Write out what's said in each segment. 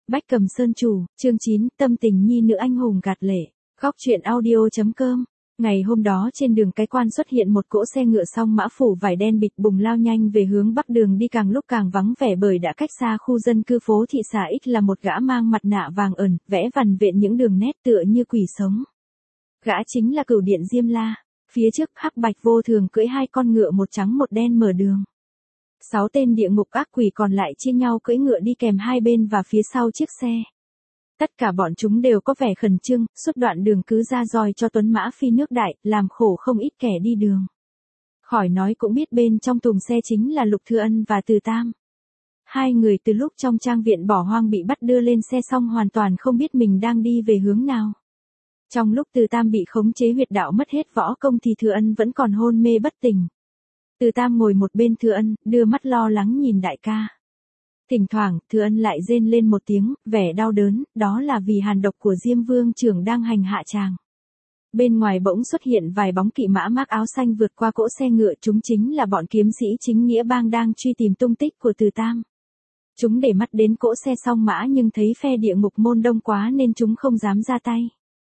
Bách Cầm Sơn Chủ, chương 9, tâm tình nhi nữ anh hùng gạt lệ. Góc truyện audio.com. Ngày hôm đó trên đường Cái Quan xuất hiện một cỗ xe ngựa song mã phủ vải đen bịch bùng lao nhanh về hướng bắc, đường đi càng lúc càng vắng vẻ bởi đã cách xa khu dân cư phố thị xã X là một gã mang mặt nạ vàng ẩn, vẽ vằn vện những đường nét tựa như quỷ sống. Gã chính là Cửu Điện Diêm La. Phía trước hắc bạch vô thường cưỡi hai con ngựa một trắng một đen mở đường. 6 tên địa ngục ác quỷ còn lại chia nhau cưỡi ngựa đi kèm hai bên và phía sau chiếc xe. Tất cả bọn chúng đều có vẻ khẩn trương, suốt đoạn đường cứ ra roi cho tuấn mã phi nước đại, làm khổ không ít kẻ đi đường. Khỏi nói cũng biết bên trong thùng xe chính là Lục Thừa Ân và Từ Tam. Hai người từ lúc trong trang viện bỏ hoang bị bắt đưa lên xe xong hoàn toàn không biết mình đang đi về hướng nào. Trong lúc Từ Tam bị khống chế huyệt đạo mất hết võ công thì Thừa Ân vẫn còn hôn mê bất tỉnh. Từ Tam ngồi một bên Thừa Ân, đưa mắt lo lắng nhìn đại ca. Thỉnh thoảng, Thừa Ân lại rên lên một tiếng, vẻ đau đớn, đó là vì hàn độc của Diêm Vương trưởng đang hành hạ chàng. Bên ngoài bỗng xuất hiện vài bóng kỵ mã mặc áo xanh vượt qua cỗ xe ngựa, chúng chính là bọn kiếm sĩ chính nghĩa bang đang truy tìm tung tích của Từ Tam. Chúng để mắt đến cỗ xe song mã nhưng thấy phe địa ngục môn đông quá nên chúng không dám ra tay.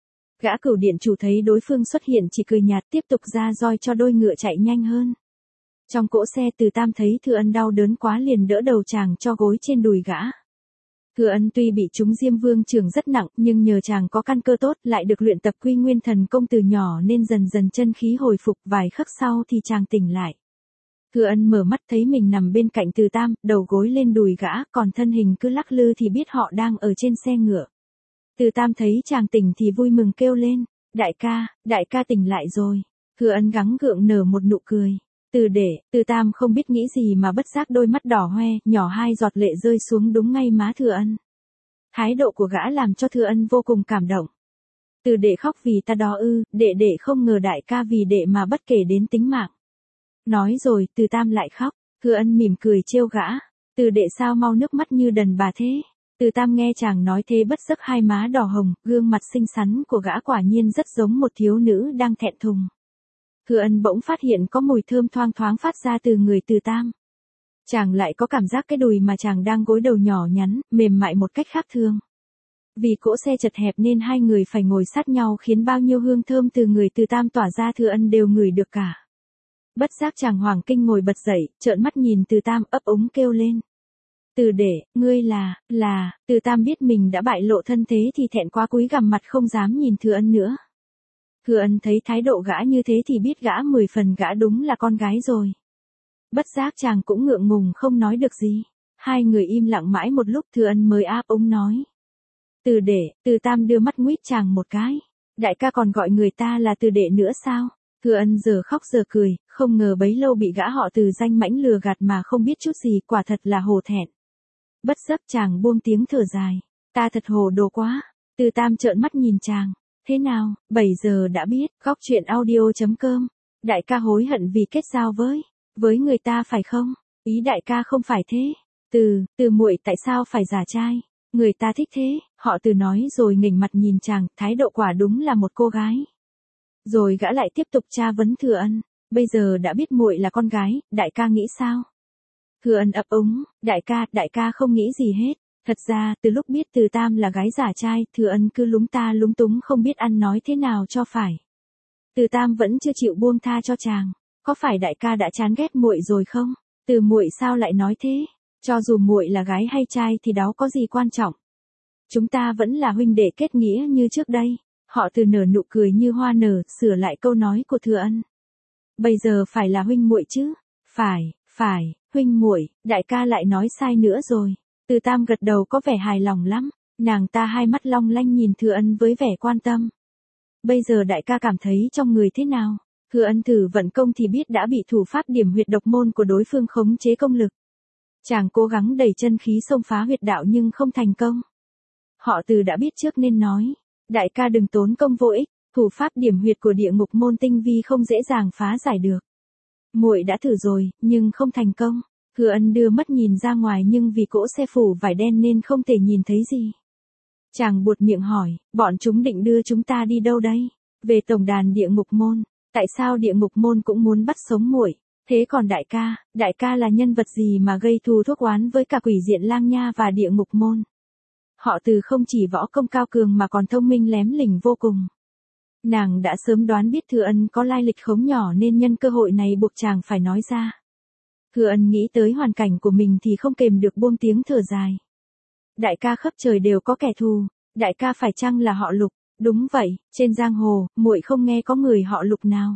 Gã Cửu Điện chủ thấy đối phương xuất hiện chỉ cười nhạt tiếp tục ra roi cho đôi ngựa chạy nhanh hơn. Trong cỗ xe Từ Tam thấy Thừa Ân đau đớn quá liền đỡ đầu chàng cho gối trên đùi gã. Thừa Ân tuy bị trúng Diêm Vương trưởng rất nặng nhưng nhờ chàng có căn cơ tốt lại được luyện tập Quy Nguyên Thần Công từ nhỏ nên dần dần chân khí hồi phục, vài khắc sau thì chàng tỉnh lại. Thừa Ân mở mắt thấy mình nằm bên cạnh Từ Tam, đầu gối lên đùi gã, còn thân hình cứ lắc lư thì biết họ đang ở trên xe ngựa. Từ Tam thấy chàng tỉnh thì vui mừng kêu lên, đại ca tỉnh lại rồi. Thừa Ân gắng gượng nở một nụ cười. Từ Tam không biết nghĩ gì mà bất giác đôi mắt đỏ hoe, nhỏ hai giọt lệ rơi xuống đúng ngay má Thừa Ân. Thái độ của gã làm cho Thừa Ân vô cùng cảm động. Từ đệ khóc vì ta đó ư? Đệ không ngờ đại ca vì đệ mà bất kể đến tính mạng. Nói rồi, Từ Tam lại khóc. Thừa Ân mỉm cười trêu gã. Từ đệ sao mau nước mắt như đần bà thế? Từ Tam nghe chàng nói thế bất giấc hai má đỏ hồng, gương mặt xinh xắn của gã quả nhiên rất giống một thiếu nữ đang thẹn thùng. Thừa Ân bỗng phát hiện có mùi thơm thoang thoáng phát ra từ người Từ Tam. Chàng lại có cảm giác cái đùi mà chàng đang gối đầu nhỏ nhắn, mềm mại một cách khác thường. Vì cỗ xe chật hẹp nên hai người phải ngồi sát nhau khiến bao nhiêu hương thơm từ người Từ Tam tỏa ra Thừa Ân đều ngửi được cả. Bất giác chàng hoảng kinh ngồi bật dậy, trợn mắt nhìn Từ Tam ấp úng kêu lên. Từ đệ, ngươi là, Từ Tam biết mình đã bại lộ thân thế thì thẹn quá cúi gằm mặt không dám nhìn Thừa Ân nữa. Thừa Ân thấy thái độ gã như thế thì biết gã 10 phần gã đúng là con gái rồi. Bất giác chàng cũng ngượng ngùng không nói được gì. Hai người im lặng mãi một lúc Thừa Ân mới áp úng nói. Từ đệ, Từ Tam đưa mắt nguýt chàng một cái. Đại ca còn gọi người ta là Từ đệ nữa sao? Thừa Ân giờ khóc giờ cười, không ngờ bấy lâu bị gã họ Từ danh mãnh lừa gạt mà không biết chút gì, quả thật là hổ thẹn. Bất giác chàng buông tiếng thở dài. Ta thật hồ đồ quá. Từ Tam trợn mắt nhìn chàng. Thế nào, 7 giờ đã biết, góc truyện audio.com. Đại ca hối hận vì kết giao với người ta phải không? Ý đại ca không phải thế. Từ muội tại sao phải giả trai? Người ta thích thế, họ Từ nói rồi nghỉnh mặt nhìn chàng, thái độ quả đúng là một cô gái. Rồi gã lại tiếp tục tra vấn Thừa Ân, bây giờ đã biết muội là con gái, đại ca nghĩ sao? Thừa Ân ấp úng, đại ca không nghĩ gì hết. Thật ra, từ lúc biết Từ Tam là gái giả trai, Thừa Ân cứ lúng ta lúng túng không biết ăn nói thế nào cho phải. Từ Tam vẫn chưa chịu buông tha cho chàng. Có phải đại ca đã chán ghét muội rồi không? Từ muội sao lại nói thế? Cho dù muội là gái hay trai thì đó có gì quan trọng. Chúng ta vẫn là huynh đệ kết nghĩa như trước đây. Họ Từ nở nụ cười như hoa nở, sửa lại câu nói của Thừa Ân. Bây giờ phải là huynh muội chứ? Phải, huynh muội, đại ca lại nói sai nữa rồi. Từ Tam gật đầu có vẻ hài lòng lắm, nàng ta hai mắt long lanh nhìn Thừa Ân với vẻ quan tâm. Bây giờ đại ca cảm thấy trong người thế nào? Thừa Ân thử vận công thì biết đã bị thủ pháp điểm huyệt độc môn của đối phương khống chế công lực. Chàng cố gắng đẩy chân khí xông phá huyệt đạo nhưng không thành công. Họ Từ đã biết trước nên nói, đại ca đừng tốn công vô ích, thủ pháp điểm huyệt của địa ngục môn tinh vi không dễ dàng phá giải được. Muội đã thử rồi, nhưng không thành công. Thừa Ân đưa mắt nhìn ra ngoài nhưng vì cỗ xe phủ vải đen nên không thể nhìn thấy gì. Chàng buột miệng hỏi, bọn chúng định đưa chúng ta đi đâu đây? Về tổng đàn địa ngục môn. Tại sao địa ngục môn cũng muốn bắt sống muội? Thế còn đại ca là nhân vật gì mà gây thù thuốc oán với cả Quỷ Diện Lang Nha và địa ngục môn? Họ Từ không chỉ võ công cao cường mà còn thông minh lém lỉnh vô cùng. Nàng đã sớm đoán biết Thừa Ân có lai lịch không nhỏ nên nhân cơ hội này buộc chàng phải nói ra. Thừa Ân nghĩ tới hoàn cảnh của mình thì không kềm được buông tiếng thở dài. Đại ca khắp trời đều có kẻ thù, đại ca phải chăng là họ Lục? Đúng vậy, trên giang hồ, muội không nghe có người họ Lục nào.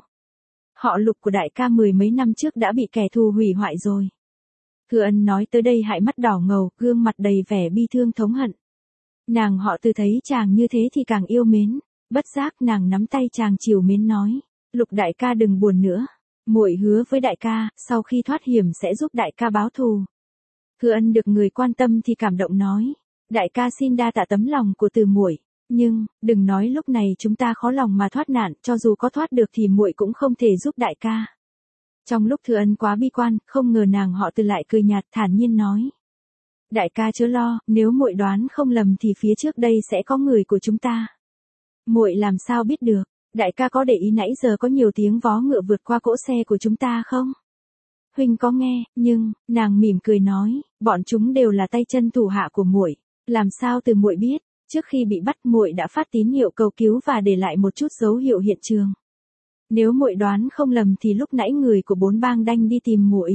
Họ Lục của đại ca mười mấy năm trước đã bị kẻ thù hủy hoại rồi. Thừa Ân nói tới đây hại mắt đỏ ngầu, gương mặt đầy vẻ bi thương thống hận. Nàng Họ Từ thấy chàng như thế thì càng yêu mến, bất giác nàng nắm tay chàng trìu mến nói, Lục đại ca đừng buồn nữa, muội hứa với đại ca, sau khi thoát hiểm sẽ giúp đại ca báo thù. Thừa Ân được người quan tâm thì cảm động nói, đại ca xin đa tạ tấm lòng của Từ muội, nhưng đừng nói lúc này chúng ta khó lòng mà thoát nạn, cho dù có thoát được thì muội cũng không thể giúp đại ca. Trong lúc Thừa Ân quá bi quan, không ngờ nàng Họ Từ lại cười nhạt thản nhiên nói, đại ca chớ lo, nếu muội đoán không lầm thì phía trước đây sẽ có người của chúng ta. Muội làm sao biết được, đại ca có để ý nãy giờ có nhiều tiếng vó ngựa vượt qua cỗ xe của chúng ta không? Huynh có nghe, nhưng, nàng mỉm cười nói, bọn chúng đều là tay chân thủ hạ của muội, làm sao Từ muội biết, trước khi bị bắt muội đã phát tín hiệu cầu cứu và để lại một chút dấu hiệu hiện trường. Nếu muội đoán không lầm thì lúc nãy người của bốn bang đanh đi tìm muội.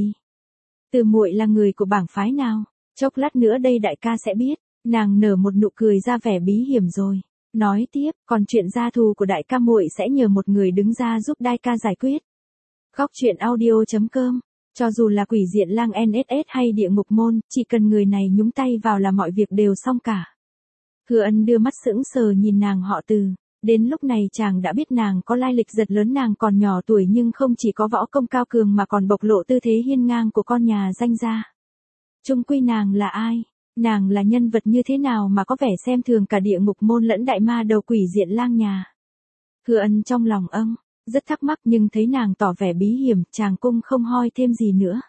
Từ muội là người của bảng phái nào? Chốc lát nữa đây đại ca sẽ biết. Nàng nở một nụ cười ra vẻ bí hiểm rồi. Nói tiếp, còn chuyện gia thù của đại ca muội sẽ nhờ một người đứng ra giúp đại ca giải quyết. Góc truyện audio.com. Cho dù là quỷ diện lang NSS hay địa ngục môn, chỉ cần người này nhúng tay vào là mọi việc đều xong cả. Thừa Ân đưa mắt sững sờ nhìn nàng Họ Từ. Đến lúc này chàng đã biết nàng có lai lịch giật lớn, nàng còn nhỏ tuổi nhưng không chỉ có võ công cao cường mà còn bộc lộ tư thế hiên ngang của con nhà danh gia. Chung quy nàng là ai? Nàng là nhân vật như thế nào mà có vẻ xem thường cả địa ngục môn lẫn đại ma đầu quỷ diện lang nhà? Thừa Ân trong lòng rất thắc mắc nhưng thấy nàng tỏ vẻ bí hiểm, chàng cũng không hoi thêm gì nữa.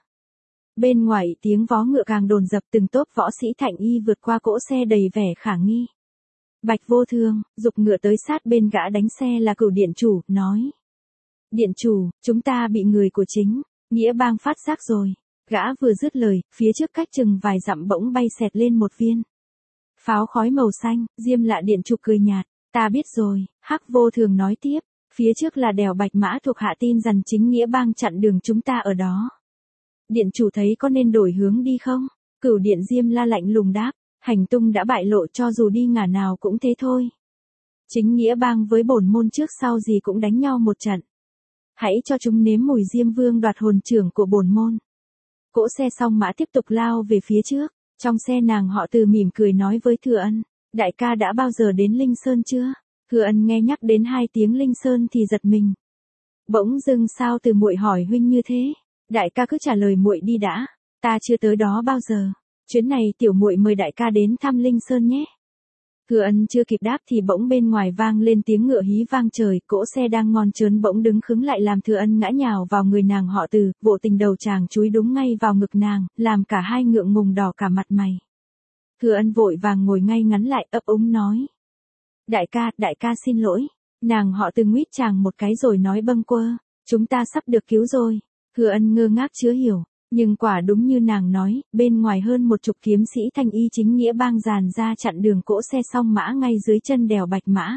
Bên ngoài tiếng vó ngựa càng dồn dập, từng tốp võ sĩ Thanh Y vượt qua cỗ xe đầy vẻ khả nghi. Bạch Vô Thương, giục ngựa tới sát bên gã đánh xe là Cửu điện chủ, nói. Điện chủ, chúng ta bị người của chính nghĩa bang phát giác rồi. Gã vừa dứt lời, phía trước cách chừng vài dặm bỗng bay xẹt lên một viên pháo khói màu xanh. Diêm Lạ điện chủ cười nhạt, ta biết rồi. Hắc Vô Thường nói tiếp, phía trước là đèo Bạch Mã, thuộc hạ tin rằng chính nghĩa bang chặn đường chúng ta ở đó. Điện chủ thấy có nên đổi hướng đi không? Cửu điện Diêm La lạnh lùng đáp, hành tung đã bại lộ, cho dù đi ngả nào cũng thế thôi. Chính nghĩa bang với bổn môn trước sau gì cũng đánh nhau một trận. Hãy cho chúng nếm mùi Diêm Vương đoạt hồn trưởng của bổn môn. Cỗ xe song mã tiếp tục lao về phía trước. Trong xe nàng Họ Từ mỉm cười nói với Thừa Ân, đại ca đã bao giờ đến Linh Sơn chưa? Thừa Ân nghe nhắc đến hai tiếng Linh Sơn thì giật mình. Bỗng dưng sao Từ muội hỏi huynh như thế? Đại ca cứ trả lời muội đi đã, ta chưa tới đó bao giờ. Chuyến này tiểu muội mời đại ca đến thăm Linh Sơn nhé. Thừa Ân chưa kịp đáp thì bỗng bên ngoài vang lên tiếng ngựa hí vang trời, cỗ xe đang ngon trớn bỗng đứng khứng lại làm Thừa Ân ngã nhào vào người nàng Họ Từ, vô tình đầu chàng chúi đúng ngay vào ngực nàng, làm cả hai ngượng ngùng đỏ cả mặt mày. Thừa Ân vội vàng ngồi ngay ngắn lại, ấp úng nói. Đại ca xin lỗi. Nàng Họ Từ nguýt chàng một cái rồi nói bâng quơ, chúng ta sắp được cứu rồi. Thừa Ân ngơ ngác chưa hiểu. Nhưng quả đúng như nàng nói, bên ngoài hơn 10 kiếm sĩ Thanh Y chính nghĩa bang dàn ra chặn đường cỗ xe song mã ngay dưới chân đèo Bạch Mã.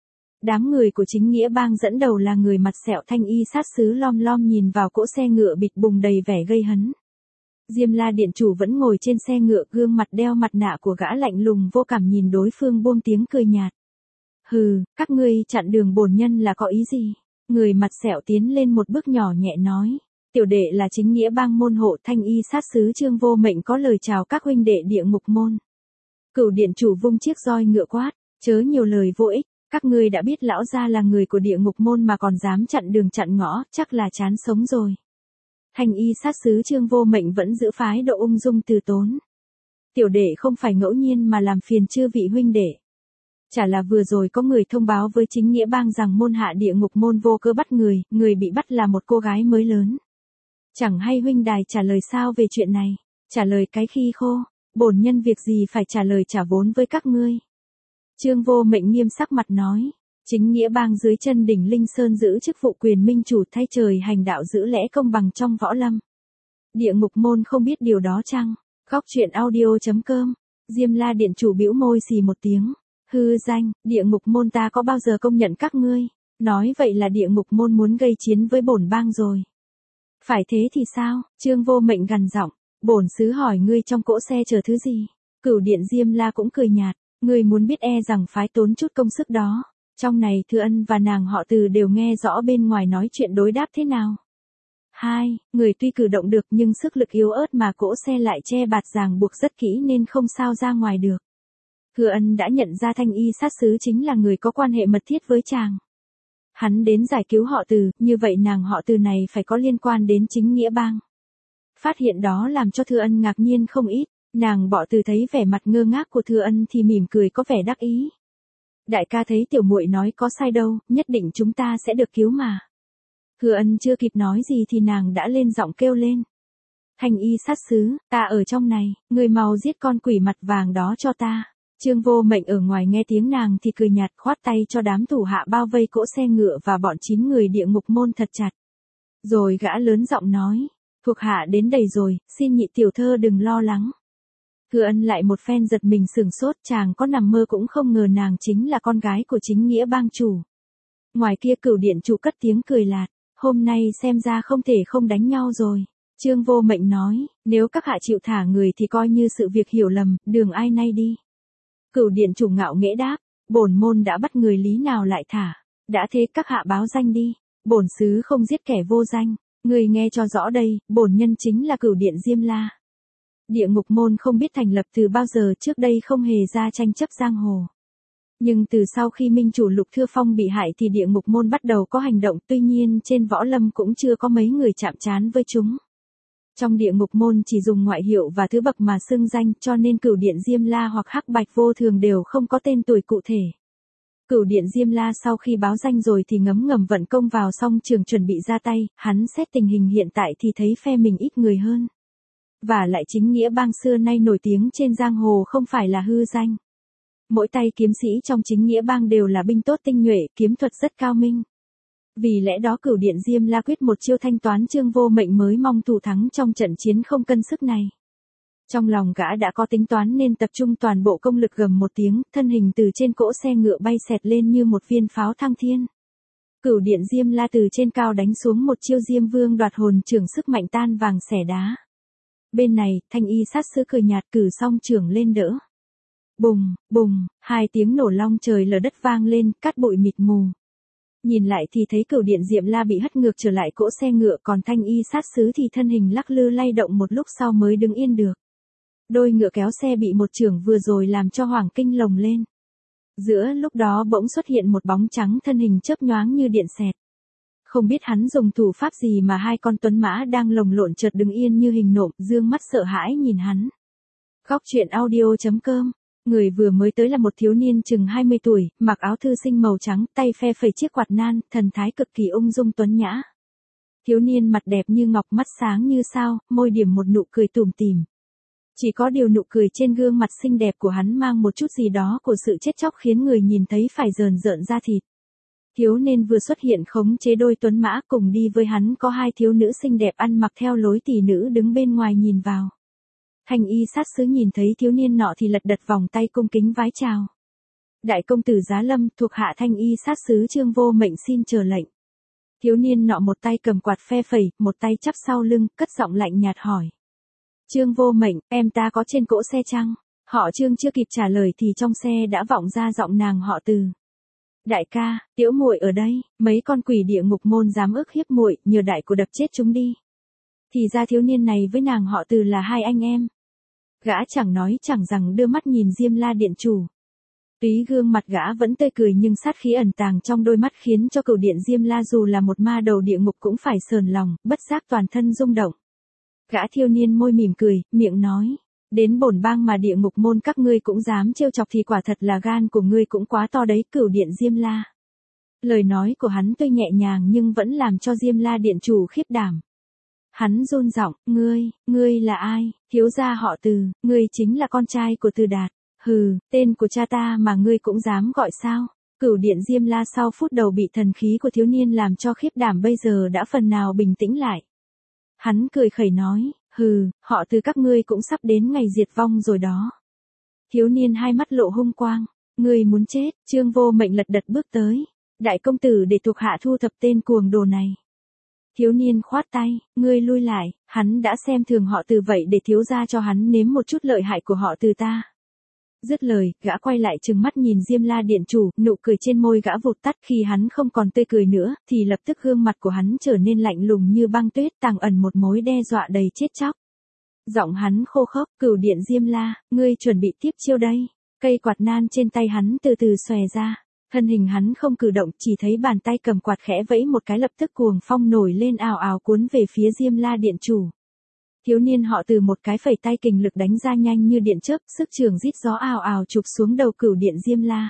Đám người của chính nghĩa bang dẫn đầu là người mặt sẹo Thanh Y sát sứ lom lom nhìn vào cỗ xe ngựa bịch bùng đầy vẻ gây hấn. Diêm La điện chủ vẫn ngồi trên xe ngựa, gương mặt đeo mặt nạ của gã lạnh lùng vô cảm nhìn đối phương buông tiếng cười nhạt. Hừ, các ngươi chặn đường bổn nhân là có ý gì? Người mặt sẹo tiến lên một bước nhỏ nhẹ nói. Tiểu đệ là chính nghĩa bang môn hộ Thanh Y sát sứ Trương Vô Mệnh, có lời chào các huynh đệ địa ngục môn. Cửu điện chủ vung chiếc roi ngựa quát, chớ nhiều lời vô ích, các ngươi đã biết lão gia là người của địa ngục môn mà còn dám chặn đường chặn ngõ, chắc là chán sống rồi. Thanh Y sát sứ Trương Vô Mệnh vẫn giữ phái độ ung dung từ tốn. Tiểu đệ không phải ngẫu nhiên mà làm phiền chư vị huynh đệ. Chả là vừa rồi có người thông báo với chính nghĩa bang rằng môn hạ địa ngục môn vô cớ bắt người bị bắt là một cô gái mới lớn. Chẳng hay huynh đài trả lời sao về chuyện này? Trả lời cái khi khô, bổn nhân việc gì phải trả lời trả vốn với các ngươi. Trương Vô Mệnh nghiêm sắc mặt nói, chính nghĩa bang dưới chân đỉnh Linh Sơn giữ chức vụ quyền minh chủ, thay trời hành đạo, giữ lẽ công bằng trong võ lâm. Địa ngục môn không biết điều đó chăng? Góc truyện audio.com Diêm La điện chủ bĩu môi xì một tiếng. Hư danh, địa ngục môn ta có bao giờ công nhận các ngươi? Nói vậy là địa ngục môn muốn gây chiến với bổn bang rồi. Phải thế thì sao? Trương Vô Mệnh gằn giọng. Bổn sứ hỏi ngươi trong cỗ xe chờ thứ gì? Cửu điện Diêm La cũng cười nhạt. Ngươi muốn biết e rằng phái tốn chút công sức đó. Trong này Thừa Ân và nàng họ Từ đều nghe rõ bên ngoài nói chuyện đối đáp thế nào. Hai, người tuy cử động được nhưng sức lực yếu ớt mà cỗ xe lại che bạt ràng buộc rất kỹ nên không sao ra ngoài được. Thừa Ân đã nhận ra thanh y sát sứ chính là người có quan hệ mật thiết với chàng. Hắn đến giải cứu họ Từ, như vậy nàng họ Từ này phải có liên quan đến chính nghĩa bang. Phát hiện đó làm cho Thừa Ân ngạc nhiên không ít, nàng Bỏ Từ thấy vẻ mặt ngơ ngác của Thừa Ân thì mỉm cười có vẻ đắc ý. Đại ca thấy tiểu muội nói có sai đâu, nhất định chúng ta sẽ được cứu mà. Thừa Ân chưa kịp nói gì thì nàng đã lên giọng kêu lên. Thanh y sát sứ, ta ở trong này, người mau giết con quỷ mặt vàng đó cho ta. Trương Vô Mệnh ở ngoài nghe tiếng nàng thì cười nhạt khoát tay cho đám thủ hạ bao vây cỗ xe ngựa và bọn 9 người địa ngục môn thật chặt. Rồi gã lớn giọng nói, thuộc hạ đến đầy rồi, xin nhị tiểu thơ đừng lo lắng. Thừa Ân lại một phen giật mình sửng sốt, chàng có nằm mơ cũng không ngờ nàng chính là con gái của chính nghĩa bang chủ. Ngoài kia Cửu điện chủ cất tiếng cười lạt, hôm nay xem ra không thể không đánh nhau rồi. Trương Vô Mệnh nói, nếu các hạ chịu thả người thì coi như sự việc hiểu lầm, đường ai nay đi. Cửu điện chủ ngạo nghễ đáp, bổn môn đã bắt người lý nào lại thả, đã thế các hạ báo danh đi, bổn sứ không giết kẻ vô danh, người nghe cho rõ đây, bổn nhân chính là Cửu điện Diêm La. Địa ngục môn không biết thành lập từ bao giờ, trước đây không hề ra tranh chấp giang hồ. Nhưng từ sau khi minh chủ Lục Thưa Phong bị hại thì địa ngục môn bắt đầu có hành động, tuy nhiên trên võ lâm cũng chưa có mấy người chạm trán với chúng. Trong địa ngục môn chỉ dùng ngoại hiệu và thứ bậc mà xưng danh, cho nên Cửu điện Diêm La hoặc Hắc Bạch Vô Thường đều không có tên tuổi cụ thể. Cửu điện Diêm La sau khi báo danh rồi thì ngấm ngầm vận công vào song trường chuẩn bị ra tay, hắn xét tình hình hiện tại thì thấy phe mình ít người hơn. Và lại chính nghĩa bang xưa nay nổi tiếng trên giang hồ không phải là hư danh. Mỗi tay kiếm sĩ trong chính nghĩa bang đều là binh tốt tinh nhuệ, kiếm thuật rất cao minh. Vì lẽ đó Cửu điện Diêm La quyết một chiêu thanh toán Trương Vô Mệnh mới mong thủ thắng trong trận chiến không cân sức này. Trong lòng gã đã có tính toán nên tập trung toàn bộ công lực, gầm một tiếng, thân hình từ trên cỗ xe ngựa bay xẹt lên như một viên pháo thăng thiên. Cửu điện Diêm La từ trên cao đánh xuống một chiêu Diêm Vương đoạt hồn chưởng, sức mạnh tan vàng xẻ đá. Bên này, thanh y sát sứ cười nhạt cử song chưởng lên đỡ. Bùng, bùng, hai tiếng nổ long trời lở đất vang lên, cát bụi mịt mù. Nhìn lại thì thấy Cửu điện Diêm La bị hất ngược trở lại cỗ xe ngựa, còn thanh y sát sứ thì thân hình lắc lư lay động một lúc sau mới đứng yên được. Đôi ngựa kéo xe bị một chưởng vừa rồi làm cho hoảng kinh lồng lên. Giữa lúc đó bỗng xuất hiện một bóng trắng, thân hình chớp nhoáng như điện xẹt. Không biết hắn dùng thủ pháp gì mà hai con tuấn mã đang lồng lộn chợt đứng yên như hình nộm, dương mắt sợ hãi nhìn hắn. Góc truyện audio.com. Người vừa mới tới là một thiếu niên chừng 20 tuổi, mặc áo thư sinh màu trắng, tay phe phẩy chiếc quạt nan, thần thái cực kỳ ung dung tuấn nhã. Thiếu niên mặt đẹp như ngọc, mắt sáng như sao, môi điểm một nụ cười tủm tỉm. Chỉ có điều nụ cười trên gương mặt xinh đẹp của hắn mang một chút gì đó của sự chết chóc khiến người nhìn thấy phải rờn rợn da thịt. Thiếu niên vừa xuất hiện khống chế đôi tuấn mã, cùng đi với hắn có hai thiếu nữ xinh đẹp ăn mặc theo lối tỷ nữ đứng bên ngoài nhìn vào. Thanh y sát sứ nhìn thấy thiếu niên nọ thì lật đật vòng tay cung kính vái chào. Đại công tử Giá Lâm, thuộc hạ thanh y sát sứ Trương Vô Mệnh xin chờ lệnh. Thiếu niên nọ một tay cầm quạt phe phẩy, một tay chắp sau lưng, cất giọng lạnh nhạt hỏi. Trương Vô Mệnh, em ta có trên cỗ xe chăng? Họ Trương chưa kịp trả lời thì trong xe đã vọng ra giọng nàng họ Từ. Đại ca, tiểu muội ở đây, mấy con quỷ địa ngục môn dám ức hiếp muội, nhờ đại của đập chết chúng đi. Thì ra thiếu niên này với nàng họ Từ là hai anh em. Gã chẳng nói chẳng rằng đưa mắt nhìn Diêm La điện chủ. Tuy gương mặt gã vẫn tươi cười nhưng sát khí ẩn tàng trong đôi mắt khiến cho Cửu điện Diêm La dù là một ma đầu địa ngục cũng phải sờn lòng, bất giác toàn thân rung động. Gã thiếu niên môi mỉm cười, miệng nói, đến bổn bang mà địa ngục môn các ngươi cũng dám trêu chọc thì quả thật là gan của ngươi cũng quá to đấy, Cửu điện Diêm La. Lời nói của hắn tuy nhẹ nhàng nhưng vẫn làm cho Diêm La điện chủ khiếp đảm. Hắn run giọng, ngươi là ai? Thiếu gia họ Từ, ngươi chính là con trai của Từ Đạt. Hừ, tên của cha ta mà ngươi cũng dám gọi sao? Cửu điện Diêm La sau phút đầu bị thần khí của thiếu niên làm cho khiếp đảm bây giờ đã phần nào bình tĩnh lại. Hắn cười khẩy nói, hừ, họ Từ các ngươi cũng sắp đến ngày diệt vong rồi đó. Thiếu niên hai mắt lộ hung quang. Ngươi muốn chết, Trương Vô Mệnh lật đật bước tới. Đại công tử để thuộc hạ thu thập tên cuồng đồ này. Thiếu niên khoát tay, ngươi lui lại, hắn đã xem thường họ Từ vậy để thiếu gia cho hắn nếm một chút lợi hại của họ Từ ta. Dứt lời, gã quay lại trừng mắt nhìn Diêm La điện chủ, nụ cười trên môi gã vụt tắt khi hắn không còn tươi cười nữa, thì lập tức gương mặt của hắn trở nên lạnh lùng như băng tuyết, tàng ẩn một mối đe dọa đầy chết chóc. Giọng hắn khô khốc, Cửu Điện Diêm La, ngươi chuẩn bị tiếp chiêu đây. Cây quạt nan trên tay hắn từ từ xòe ra. Thân hình hắn không cử động, chỉ thấy bàn tay cầm quạt khẽ vẫy một cái lập tức cuồng phong nổi lên ào ào cuốn về phía Diêm La điện chủ. Thiếu niên họ Từ một cái phẩy tay kình lực đánh ra nhanh như điện chớp, sức trường rít gió ào ào chụp xuống đầu Cửu Điện Diêm La.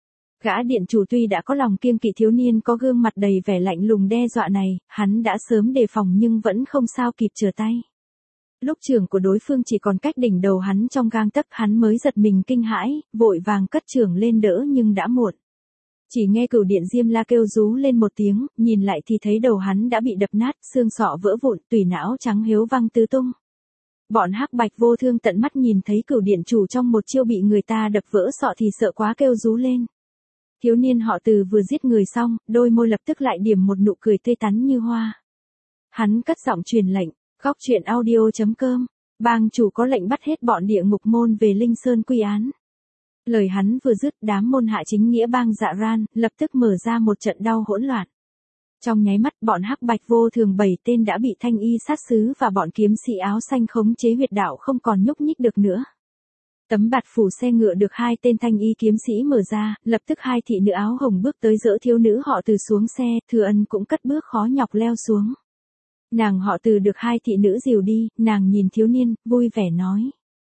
Gã điện chủ tuy đã có lòng kiêng kỵ thiếu niên có gương mặt đầy vẻ lạnh lùng đe dọa này, hắn đã sớm đề phòng nhưng vẫn không sao kịp trở tay. Lúc trường của đối phương chỉ còn cách đỉnh đầu hắn trong gang tấc, hắn mới giật mình kinh hãi, vội vàng cất trường lên đỡ nhưng đã muộn. Chỉ nghe Cửu Điện Diêm La kêu rú lên một tiếng, nhìn lại thì thấy đầu hắn đã bị đập nát, xương sọ vỡ vụn, tủy não trắng hiếu văng tứ tung. Bọn Hắc Bạch Vô Thương tận mắt nhìn thấy Cửu Điện chủ trong một chiêu bị người ta đập vỡ sọ thì sợ quá kêu rú lên. Thiếu niên họ Từ vừa giết người xong, đôi môi lập tức lại điểm một nụ cười tươi tắn như hoa. Hắn cất giọng truyền lệnh, Góc Truyện Audio.com, bang chủ có lệnh bắt hết bọn địa ngục môn về Linh Sơn quy án. Lời hắn vừa dứt, đám môn hạ chính nghĩa bang Dạ Ran lập tức mở ra một trận đau hỗn loạn. Trong nháy mắt, bọn Hắc Bạch Vô Thường 7 tên đã bị thanh y sát sứ và bọn kiếm sĩ áo xanh khống chế huyệt đạo không còn nhúc nhích được nữa. Tấm bạt phủ xe ngựa được hai tên thanh y kiếm sĩ mở ra, lập tức hai thị nữ áo hồng bước tới dỡ thiếu nữ họ Từ xuống xe, Thừa Ân cũng cất bước khó nhọc leo xuống. Nàng họ Từ được hai thị nữ dìu đi, nàng nhìn thiếu niên, vui vẻ nói.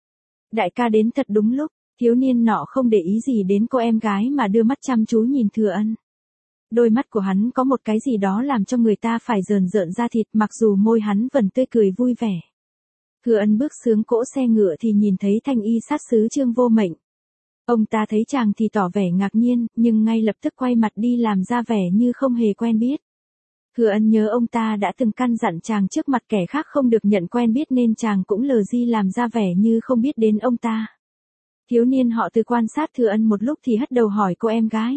Đại ca đến thật đúng lúc. Thiếu niên nọ không để ý gì đến cô em gái mà đưa mắt chăm chú nhìn Thừa Ân. Đôi mắt của hắn có một cái gì đó làm cho người ta phải rờn rợn da thịt, mặc dù môi hắn vẫn tươi cười vui vẻ. Thừa Ân bước xuống cỗ xe ngựa thì nhìn thấy thanh y sát sứ Trương Vô Mệnh. Ông ta thấy chàng thì tỏ vẻ ngạc nhiên, nhưng ngay lập tức quay mặt đi làm ra vẻ như không hề quen biết. Thừa Ân nhớ ông ta đã từng căn dặn chàng trước mặt kẻ khác không được nhận quen biết nên chàng cũng lờ di làm ra vẻ như không biết đến ông ta. Thiếu niên họ Từ quan sát Thừa Ân một lúc thì hất đầu hỏi cô em gái.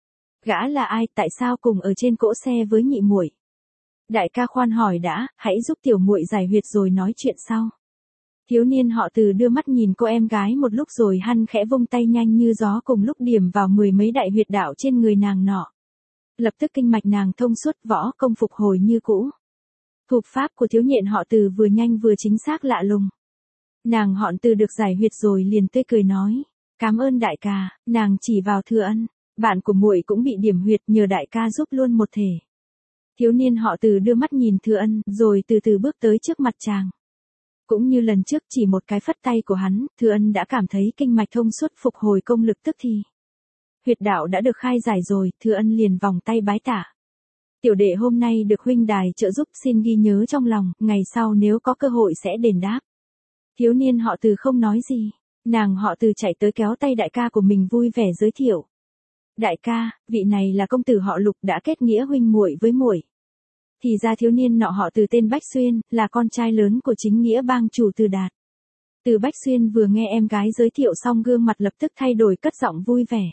Gã là ai, tại sao cùng ở trên cỗ xe với nhị muội? Đại ca khoan hỏi đã, hãy giúp tiểu muội giải huyệt rồi nói chuyện sau. Thiếu niên họ Từ đưa mắt nhìn cô em gái một lúc rồi hắn khẽ vung tay nhanh như gió cùng lúc điểm vào mười mấy đại huyệt đạo trên người nàng nọ. Lập tức kinh mạch nàng thông suốt, võ công phục hồi như cũ. Thủ pháp của thiếu niên họ Từ vừa nhanh vừa chính xác lạ lùng. Nàng họ Từ được giải huyệt rồi liền tươi cười nói, cảm ơn đại ca. Nàng chỉ vào Thừa Ân, bạn của muội cũng bị điểm huyệt, nhờ đại ca giúp luôn một thể. Thiếu niên họ Từ đưa mắt nhìn Thừa Ân, rồi từ từ bước tới trước mặt chàng. Cũng như lần trước, chỉ một cái phất tay của hắn, Thừa Ân đã cảm thấy kinh mạch thông suốt, phục hồi công lực tức thì. Huyệt đạo đã được khai giải rồi, Thừa Ân liền vòng tay bái tạ. Tiểu đệ hôm nay được huynh đài trợ giúp, xin ghi nhớ trong lòng, ngày sau nếu có cơ hội sẽ đền đáp. Thiếu niên họ Từ không nói gì, nàng họ Từ chạy tới kéo tay đại ca của mình vui vẻ giới thiệu. Đại ca, vị này là công tử họ Lục đã kết nghĩa huynh muội với muội. Thì ra thiếu niên nọ họ Từ tên Bách Xuyên, là con trai lớn của chính nghĩa bang chủ Từ Đạt. Từ Bách Xuyên vừa nghe em gái giới thiệu xong gương mặt lập tức thay đổi, cất giọng vui vẻ.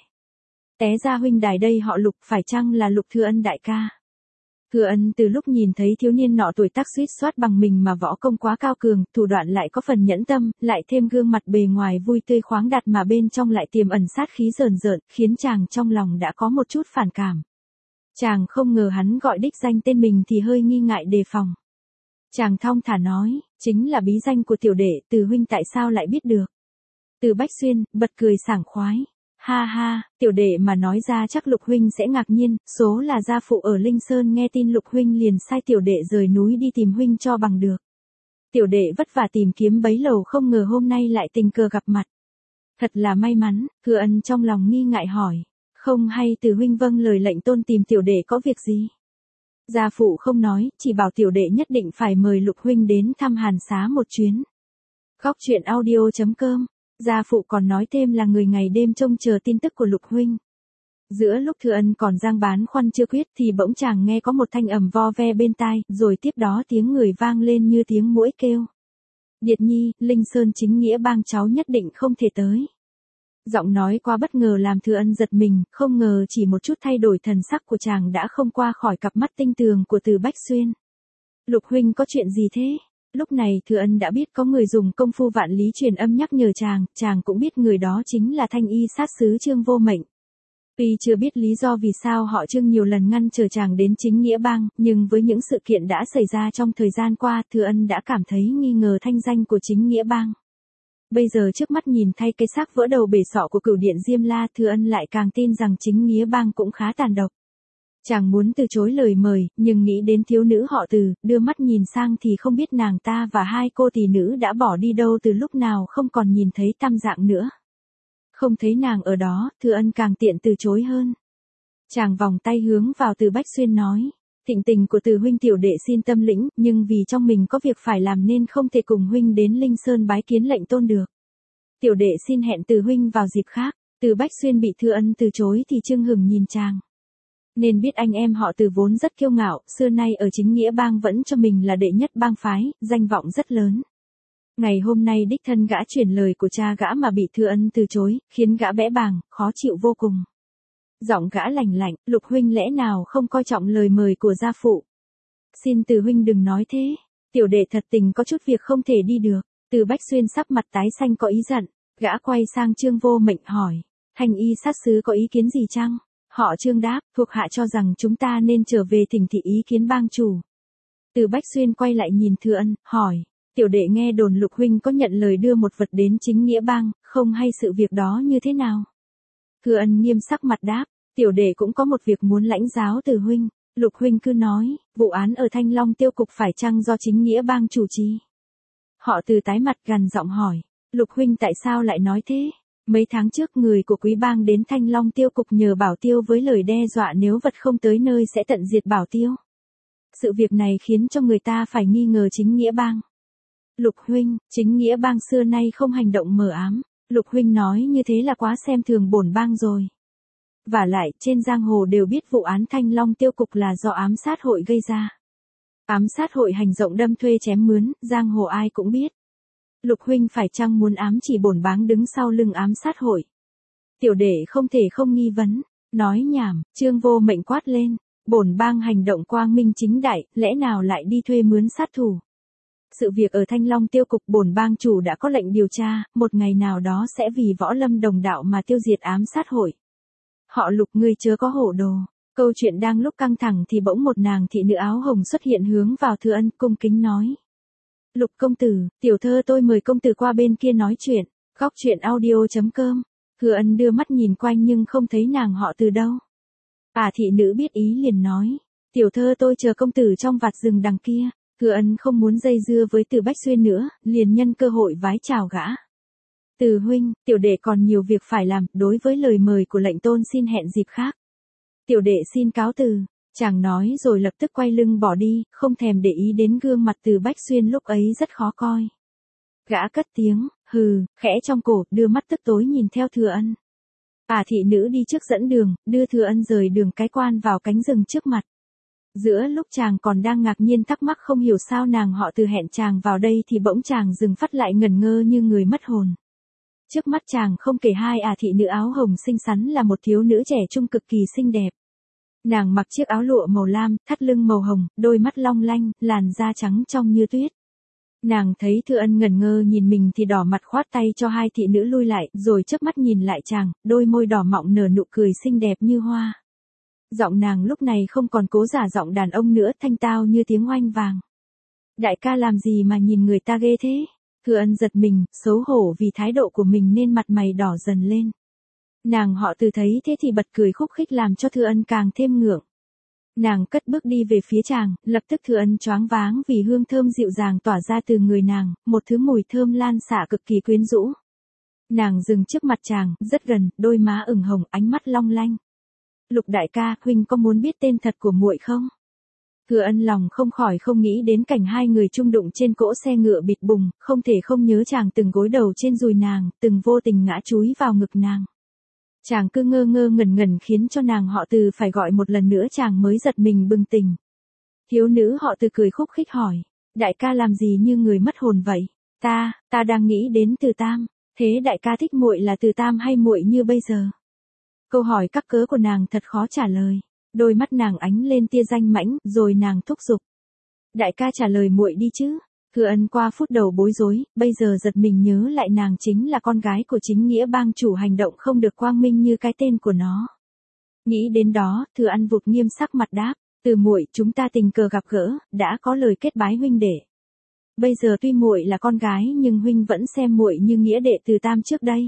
Té ra huynh đài đây họ Lục, phải chăng là Lục Thừa Ân đại ca? Thừa Ân từ lúc nhìn thấy thiếu niên nọ tuổi tác suýt soát bằng mình mà võ công quá cao cường, thủ đoạn lại có phần nhẫn tâm, lại thêm gương mặt bề ngoài vui tươi khoáng đạt mà bên trong lại tiềm ẩn sát khí rờn rợn, khiến chàng trong lòng đã có một chút phản cảm. Chàng không ngờ hắn gọi đích danh tên mình thì hơi nghi ngại đề phòng. Chàng thong thả nói, chính là bí danh của tiểu đệ, Từ huynh tại sao lại biết được? Từ Bách Xuyên bật cười sảng khoái. Ha ha, tiểu đệ mà nói ra chắc Lục huynh sẽ ngạc nhiên, số là gia phụ ở Linh Sơn nghe tin Lục huynh liền sai tiểu đệ rời núi đi tìm huynh cho bằng được. Tiểu đệ vất vả tìm kiếm bấy lâu không ngờ hôm nay lại tình cờ gặp mặt. Thật là may mắn. Thừa Ân trong lòng nghi ngại hỏi, không hay Từ huynh vâng lời lệnh tôn tìm tiểu đệ có việc gì? Gia phụ không nói, chỉ bảo tiểu đệ nhất định phải mời Lục huynh đến thăm Hàn Xá một chuyến. Góc Truyện Audio.com. Gia phụ còn nói thêm là người ngày đêm trông chờ tin tức của Lục huynh. Giữa lúc Thừa Ân còn giang bán khoăn chưa quyết thì bỗng chàng nghe có một thanh ầm vo ve bên tai, rồi tiếp đó tiếng người vang lên như tiếng muỗi kêu. Điệt nhi, Linh Sơn chính nghĩa bang cháu nhất định không thể tới. Giọng nói quá bất ngờ làm Thừa Ân giật mình, không ngờ chỉ một chút thay đổi thần sắc của chàng đã không qua khỏi cặp mắt tinh tường của Từ Bách Xuyên. Lục huynh có chuyện gì thế? Lúc này Thừa Ân đã biết có người dùng công phu vạn lý truyền âm nhắc nhở chàng cũng biết người đó chính là thanh y sát sứ Trương Vô Mệnh. Tuy chưa biết lý do vì sao họ Trương nhiều lần ngăn chờ chàng đến chính nghĩa bang, nhưng với những sự kiện đã xảy ra trong thời gian qua, Thừa Ân đã cảm thấy nghi ngờ thanh danh của chính nghĩa bang. Bây giờ trước mắt nhìn thay cái xác vỡ đầu bể sọ của Cửu Điện Diêm La, Thừa Ân lại càng tin rằng chính nghĩa bang cũng khá tàn độc. Chàng muốn từ chối lời mời, nhưng nghĩ đến thiếu nữ họ Từ, đưa mắt nhìn sang thì không biết nàng ta và hai cô tỷ nữ đã bỏ đi đâu từ lúc nào, không còn nhìn thấy tăm dạng nữa. Không thấy nàng ở đó, Thừa Ân càng tiện từ chối hơn. Chàng vòng tay hướng vào Từ Bách Xuyên nói, thịnh tình của Từ huynh tiểu đệ xin tâm lĩnh, nhưng vì trong mình có việc phải làm nên không thể cùng huynh đến Linh Sơn bái kiến lệnh tôn được. Tiểu đệ xin hẹn Từ huynh vào dịp khác. Từ Bách Xuyên bị Thừa Ân từ chối thì chưng hửng nhìn chàng. Nên biết anh em họ Từ vốn rất kiêu ngạo, xưa nay ở chính nghĩa bang vẫn cho mình là đệ nhất bang phái, danh vọng rất lớn. Ngày hôm nay đích thân gã chuyển lời của cha gã mà bị Thừa Ân từ chối, khiến gã bẽ bàng, khó chịu vô cùng. Giọng gã lạnh lạnh, Lục huynh lẽ nào không coi trọng lời mời của gia phụ? Xin Từ huynh đừng nói thế, tiểu đệ thật tình có chút việc không thể đi được. Từ Bách Xuyên sắc mặt tái xanh có ý giận, gã quay sang Trương Vô Mệnh hỏi, thanh y sát sứ có ý kiến gì chăng? Họ Trương đáp, thuộc hạ cho rằng chúng ta nên trở về thỉnh thị ý kiến bang chủ. Từ Bách Xuyên quay lại nhìn Thừa Ân, hỏi, tiểu đệ nghe đồn Lục huynh có nhận lời đưa một vật đến chính nghĩa bang, không hay sự việc đó như thế nào? Thừa Ân nghiêm sắc mặt đáp, tiểu đệ cũng có một việc muốn lãnh giáo từ huynh. Lục huynh cứ nói, vụ án ở Thanh Long tiêu cục phải chăng do chính nghĩa bang chủ trì? Họ Từ tái mặt gằn giọng hỏi, Lục huynh tại sao lại nói thế? Mấy tháng trước người của quý bang đến Thanh Long tiêu cục nhờ Bảo Tiêu với lời đe dọa nếu vật không tới nơi sẽ tận diệt Bảo Tiêu. Sự việc này khiến cho người ta phải nghi ngờ chính nghĩa bang. Lục huynh, chính nghĩa bang xưa nay không hành động mờ ám. Lục huynh nói như thế là quá xem thường bổn bang rồi. Vả lại, trên giang hồ đều biết vụ án Thanh Long tiêu cục là do ám sát hội gây ra. Ám sát hội hành động đâm thuê chém mướn, giang hồ ai cũng biết. Lục huynh phải chăng muốn ám chỉ bổn bang đứng sau lưng ám sát hội? Tiểu đệ không thể không nghi vấn. Nói nhảm, Trương Vô Mệnh quát lên, bổn bang hành động quang minh chính đại, lẽ nào lại đi thuê mướn sát thủ? Sự việc ở Thanh Long tiêu cục bổn bang chủ đã có lệnh điều tra, một ngày nào đó sẽ vì võ lâm đồng đạo mà tiêu diệt ám sát hội. Họ Lục ngươi chớ có hổ đồ. Câu chuyện đang lúc căng thẳng thì bỗng một nàng thị nữ áo hồng xuất hiện hướng vào Thừa Ân cung kính nói. Lục công tử, tiểu thơ tôi mời công tử qua bên kia nói chuyện. Góc chuyện audio.com. Thừa Ân đưa mắt nhìn quanh nhưng không thấy nàng họ Từ đâu. Thị nữ biết ý liền nói. Tiểu thơ tôi chờ công tử trong vạt rừng đằng kia. Thừa Ân không muốn dây dưa với Từ Bách Xuyên nữa, liền nhân cơ hội vái chào gã. Từ huynh, tiểu đệ còn nhiều việc phải làm, đối với lời mời của lệnh tôn xin hẹn dịp khác. Tiểu đệ xin cáo từ, chàng nói rồi lập tức quay lưng bỏ đi, không thèm để ý đến gương mặt Từ Bách Xuyên lúc ấy rất khó coi. Gã cất tiếng, hừ, khẽ trong cổ, đưa mắt tức tối nhìn theo Thừa Ân. Thị nữ đi trước dẫn đường, đưa Thừa Ân rời đường cái quan vào cánh rừng trước mặt. Giữa lúc chàng còn đang ngạc nhiên thắc mắc không hiểu sao nàng họ Từ hẹn chàng vào đây thì bỗng chàng dừng phát lại ngẩn ngơ như người mất hồn. Trước mắt chàng không kể hai thị nữ áo hồng xinh xắn là một thiếu nữ trẻ trung cực kỳ xinh đẹp. Nàng mặc chiếc áo lụa màu lam, thắt lưng màu hồng, đôi mắt long lanh, làn da trắng trong như tuyết. Nàng thấy Thừa Ân ngẩn ngơ nhìn mình thì đỏ mặt khoát tay cho hai thị nữ lui lại, rồi chớp mắt nhìn lại chàng, đôi môi đỏ mọng nở nụ cười xinh đẹp như hoa. Giọng nàng lúc này không còn cố giả giọng đàn ông nữa, thanh tao như tiếng oanh vàng. Đại ca làm gì mà nhìn người ta ghê thế? Thừa Ân giật mình, xấu hổ vì thái độ của mình nên mặt mày đỏ dần lên. Nàng họ Từ thấy thế thì bật cười khúc khích làm cho Thừa Ân càng thêm ngượng. Nàng cất bước đi về phía chàng, lập tức Thừa Ân choáng váng vì hương thơm dịu dàng tỏa ra từ người nàng, một thứ mùi thơm lan xạ cực kỳ quyến rũ. Nàng dừng trước mặt chàng, rất gần, đôi má ửng hồng, ánh mắt long lanh. Lục đại ca, huynh có muốn biết tên thật của muội không? Thừa Ân lòng không khỏi không nghĩ đến cảnh hai người chung đụng trên cỗ xe ngựa bịt bùng, không thể không nhớ chàng từng gối đầu trên đùi nàng, từng vô tình ngã chúi vào ngực nàng. Chàng cứ ngơ ngơ ngẩn ngẩn khiến cho nàng họ Từ phải gọi một lần nữa chàng mới giật mình bừng tỉnh. Thiếu nữ họ Từ cười khúc khích hỏi, đại ca làm gì như người mất hồn vậy? Ta đang nghĩ đến Từ Tam. Thế đại ca thích muội là Từ Tam hay muội như bây giờ? Câu hỏi cắc cớ của nàng thật khó trả lời. Đôi mắt nàng ánh lên tia danh mãnh, rồi nàng thúc giục. Đại ca trả lời muội đi chứ. Thừa Ân qua phút đầu bối rối, bây giờ giật mình nhớ lại nàng chính là con gái của chính nghĩa bang chủ, hành động không được quang minh như cái tên của nó. Nghĩ đến đó, Thừa Ân vụt nghiêm sắc mặt đáp, Từ muội, chúng ta tình cờ gặp gỡ, đã có lời kết bái huynh đệ. Bây giờ tuy muội là con gái nhưng huynh vẫn xem muội như nghĩa đệ Từ Tam trước đây.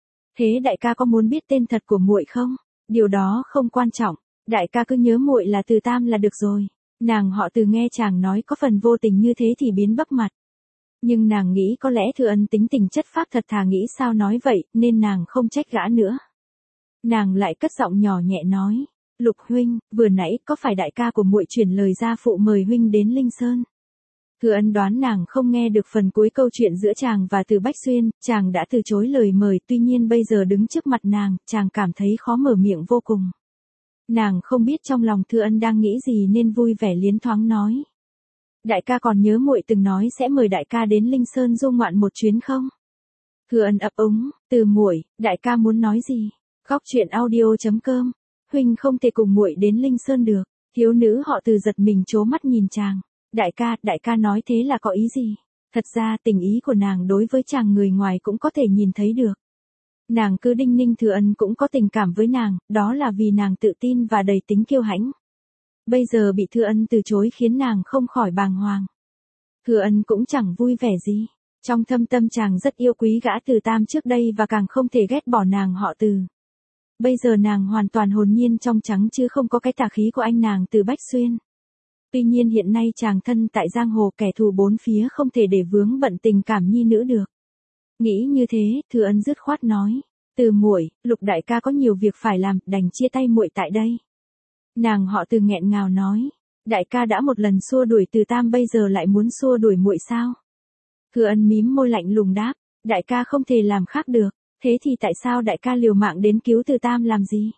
Thế đại ca có muốn biết tên thật của muội không? Điều đó không quan trọng, đại ca cứ nhớ muội là Từ Tam là được rồi. Nàng họ Từ nghe chàng nói có phần vô tình như thế thì biến bắp mặt. Nhưng nàng nghĩ có lẽ Thừa Ân tính tình chất phác thật thà, nghĩ sao nói vậy, nên nàng không trách gã nữa. Nàng lại cất giọng nhỏ nhẹ nói, Lục huynh, vừa nãy có phải đại ca của muội chuyển lời gia phụ mời huynh đến Linh Sơn? Thừa Ân đoán nàng không nghe được phần cuối câu chuyện giữa chàng và Từ Bách Xuyên, chàng đã từ chối lời mời, tuy nhiên bây giờ đứng trước mặt nàng, chàng cảm thấy khó mở miệng vô cùng. Nàng không biết trong lòng Thừa Ân đang nghĩ gì nên vui vẻ liến thoáng nói. Đại ca còn nhớ muội từng nói sẽ mời đại ca đến Linh Sơn du ngoạn một chuyến không? Thừa Ân ấp úng, Từ muội, đại ca muốn nói gì? Góc truyện audio.com, huynh không thể cùng muội đến Linh Sơn được. Thiếu nữ họ Từ giật mình trố mắt nhìn chàng. Đại ca nói thế là có ý gì? Thật ra tình ý của nàng đối với chàng người ngoài cũng có thể nhìn thấy được. Nàng cứ đinh ninh Thừa Ân cũng có tình cảm với nàng, đó là vì nàng tự tin và đầy tính kiêu hãnh. Bây giờ bị Thừa Ân từ chối khiến nàng không khỏi bàng hoàng. Thừa Ân cũng chẳng vui vẻ gì. Trong thâm tâm chàng rất yêu quý gã Từ Tam trước đây và càng không thể ghét bỏ nàng họ Từ. Bây giờ nàng hoàn toàn hồn nhiên trong trắng chứ không có cái tà khí của anh nàng Từ Bách Xuyên. Tuy nhiên hiện nay chàng thân tại giang hồ, kẻ thù bốn phía không thể để vướng bận tình cảm nhi nữ được. Nghĩ như thế, Thừa Ân dứt khoát nói, Từ muội, Lục đại ca có nhiều việc phải làm, đành chia tay muội tại đây. Nàng họ Từ nghẹn ngào nói, đại ca đã một lần xua đuổi Từ Tam, bây giờ lại muốn xua đuổi muội sao? Thừa Ân mím môi lạnh lùng đáp, đại ca không thể làm khác được, thế thì tại sao đại ca liều mạng đến cứu Từ Tam làm gì?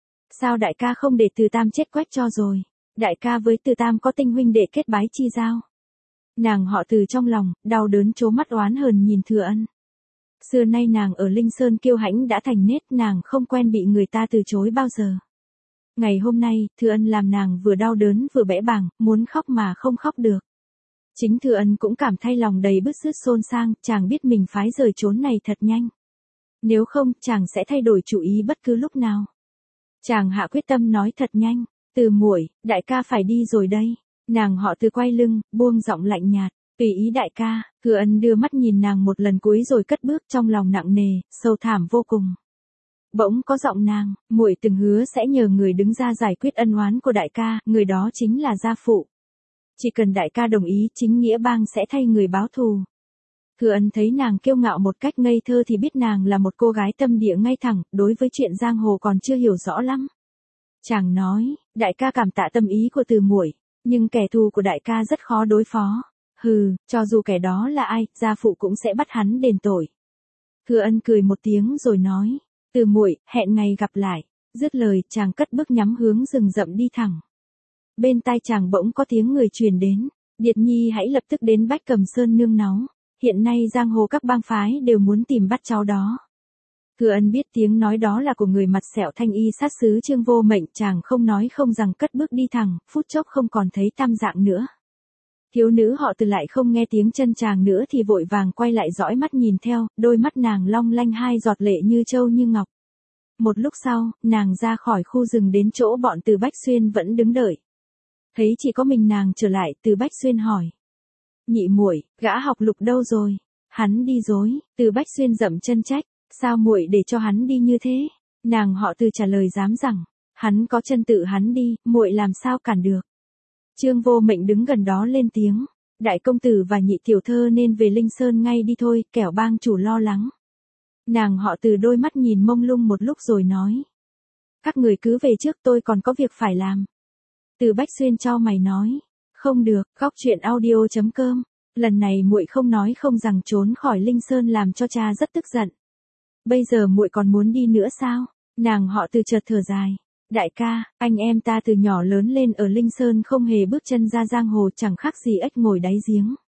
Sao đại ca không để Từ Tam chết quách cho rồi? Đại ca với Từ Tam có tình huynh đệ kết bái chi giao? Nàng họ Từ trong lòng, đau đớn trố mắt oán hờn nhìn Thừa Ân. Xưa nay nàng ở Linh Sơn kiêu hãnh đã thành nết, nàng không quen bị người ta từ chối bao giờ. Ngày hôm nay, Thừa Ân làm nàng vừa đau đớn vừa bẽ bàng, muốn khóc mà không khóc được. Chính Thừa Ân cũng cảm thay lòng đầy bứt rứt xôn xang, chàng biết mình phái rời trốn này thật nhanh. Nếu không, chàng sẽ thay đổi chủ ý bất cứ lúc nào. Chàng hạ quyết tâm nói thật nhanh, Từ muội, đại ca phải đi rồi đây. Nàng họ Từ quay lưng, buông giọng lạnh nhạt, tùy ý đại ca. Thừa Ân đưa mắt nhìn nàng một lần cuối rồi cất bước, trong lòng nặng nề, sâu thẳm vô cùng. Bỗng có giọng nàng, muội từng hứa sẽ nhờ người đứng ra giải quyết ân oán của đại ca, người đó chính là gia phụ. Chỉ cần đại ca đồng ý, chính nghĩa bang sẽ thay người báo thù. Thừa Ân thấy nàng kiêu ngạo một cách ngây thơ thì biết nàng là một cô gái tâm địa ngay thẳng, đối với chuyện giang hồ còn chưa hiểu rõ lắm. Chàng nói, đại ca cảm tạ tâm ý của Từ muội, nhưng kẻ thù của đại ca rất khó đối phó. Hừ, cho dù kẻ đó là ai, gia phụ cũng sẽ bắt hắn đền tội. Thừa Ân cười một tiếng rồi nói, Từ muội, hẹn ngày gặp lại. Dứt lời, chàng cất bước nhắm hướng rừng rậm đi thẳng. Bên tai chàng bỗng có tiếng người truyền đến, Điệt Nhi hãy lập tức đến Bách Cầm Sơn nương náu. Hiện nay giang hồ các bang phái đều muốn tìm bắt cháu đó. Thừa Ân biết tiếng nói đó là của người mặt sẹo thanh y sát sứ Trương Vô Mệnh, chàng không nói không rằng cất bước đi thẳng, phút chốc không còn thấy tăm dạng nữa. Thiếu nữ họ Từ lại không nghe tiếng chân chàng nữa thì vội vàng quay lại dõi mắt nhìn theo, đôi mắt nàng long lanh hai giọt lệ như châu như ngọc. Một lúc sau, nàng ra khỏi khu rừng đến chỗ bọn Từ Bách Xuyên vẫn đứng đợi. Thấy chỉ có mình nàng trở lại, Từ Bách Xuyên hỏi. Nhị muội, gã Học Lục đâu rồi? Hắn đi rồi. Từ Bách Xuyên dậm chân trách, sao muội để cho hắn đi như thế? Nàng họ Từ trả lời dám rằng, hắn có chân tự hắn đi, muội làm sao cản được. Trương Vô Mệnh đứng gần đó lên tiếng, đại công tử và nhị tiểu thơ nên về Linh Sơn ngay đi thôi, kẻo bang chủ lo lắng. Nàng họ Từ đôi mắt nhìn mông lung một lúc rồi nói, các người cứ về trước, tôi còn có việc phải làm. Từ Bách Xuyên chau mày nói, không được. Góc truyện audio.com, lần này muội không nói không rằng trốn khỏi Linh Sơn làm cho cha rất tức giận. Bây giờ muội còn muốn đi nữa sao? Nàng họ Từ chợt thở dài, đại ca, anh em ta từ nhỏ lớn lên ở Linh Sơn không hề bước chân ra giang hồ, chẳng khác gì ếch ngồi đáy giếng.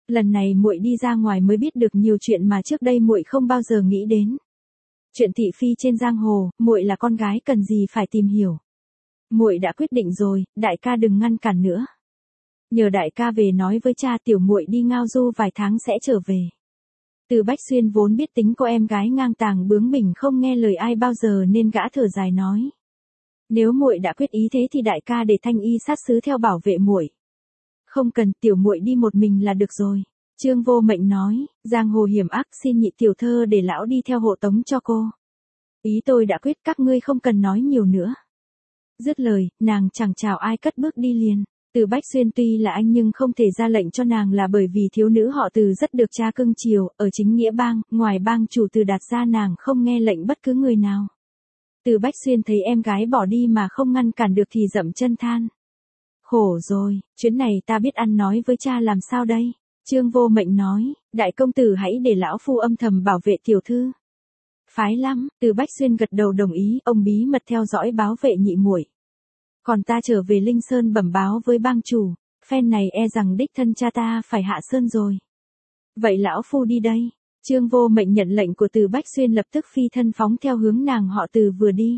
Lần này muội đi ra ngoài mới biết được nhiều chuyện mà trước đây muội không bao giờ nghĩ đến. Chuyện thị phi trên giang hồ, muội là con gái cần gì phải tìm hiểu. Muội đã quyết định rồi, đại ca đừng ngăn cản nữa. Nhờ đại ca về nói với cha tiểu muội đi ngao du vài tháng sẽ trở về. Từ Bách Xuyên vốn biết tính cô em gái ngang tàng bướng bỉnh không nghe lời ai bao giờ nên gã thở dài nói. Nếu muội đã quyết ý thế thì đại ca để thanh y sát sứ theo bảo vệ muội. Không cần, tiểu muội đi một mình là được rồi. Trương Vô Mệnh nói, giang hồ hiểm ác, xin nhị tiểu thơ để lão đi theo hộ tống cho cô. Ý tôi đã quyết, các ngươi không cần nói nhiều nữa. Dứt lời, nàng chẳng chào ai cất bước đi liền. Từ Bách Xuyên tuy là anh nhưng không thể ra lệnh cho nàng là bởi vì thiếu nữ họ Từ rất được cha cưng chiều, ở chính nghĩa bang, ngoài bang chủ Từ đặt ra nàng không nghe lệnh bất cứ người nào. Từ Bách Xuyên thấy em gái bỏ đi mà không ngăn cản được thì dậm chân than. Khổ rồi, chuyến này ta biết ăn nói với cha làm sao đây? Trương Vô Mệnh nói, đại công tử hãy để lão phu âm thầm bảo vệ tiểu thư. Phái lắm, Từ Bách Xuyên gật đầu đồng ý, ông bí mật theo dõi báo vệ nhị muội. Còn ta trở về Linh Sơn bẩm báo với bang chủ, phen này e rằng đích thân cha ta phải hạ sơn rồi. Vậy lão phu đi đây. Trương Vô Mệnh nhận lệnh của Từ Bách Xuyên lập tức phi thân phóng theo hướng nàng họ Từ vừa đi.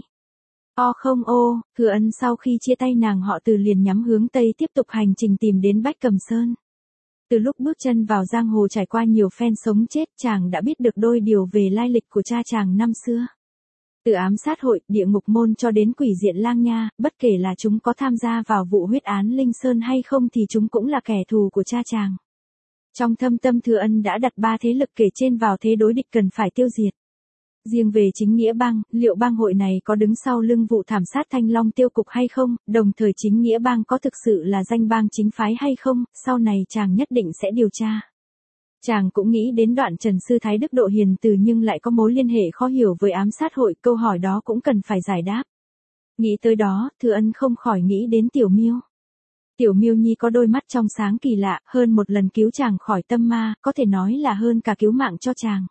Thừa Ân sau khi chia tay nàng họ Từ liền nhắm hướng Tây tiếp tục hành trình tìm đến Bách Cầm Sơn. Từ lúc bước chân vào giang hồ trải qua nhiều phen sống chết, chàng đã biết được đôi điều về lai lịch của cha chàng năm xưa. Từ ám sát hội, địa ngục môn cho đến quỷ diện lang nha, bất kể là chúng có tham gia vào vụ huyết án Linh Sơn hay không thì chúng cũng là kẻ thù của cha chàng. Trong thâm tâm Thừa Ân đã đặt ba thế lực kể trên vào thế đối địch cần phải tiêu diệt. Riêng về chính nghĩa bang, liệu bang hội này có đứng sau lưng vụ thảm sát Thanh Long tiêu cục hay không, đồng thời chính nghĩa bang có thực sự là danh bang chính phái hay không, sau này chàng nhất định sẽ điều tra. Chàng cũng nghĩ đến đoạn Trần Sư Thái Đức độ hiền từ nhưng lại có mối liên hệ khó hiểu với ám sát hội, câu hỏi đó cũng cần phải giải đáp. Nghĩ tới đó, Thừa Ân không khỏi nghĩ đến Tiểu Miêu. Tiểu Miêu Nhi có đôi mắt trong sáng kỳ lạ, hơn một lần cứu chàng khỏi tâm ma, có thể nói là hơn cả cứu mạng cho chàng.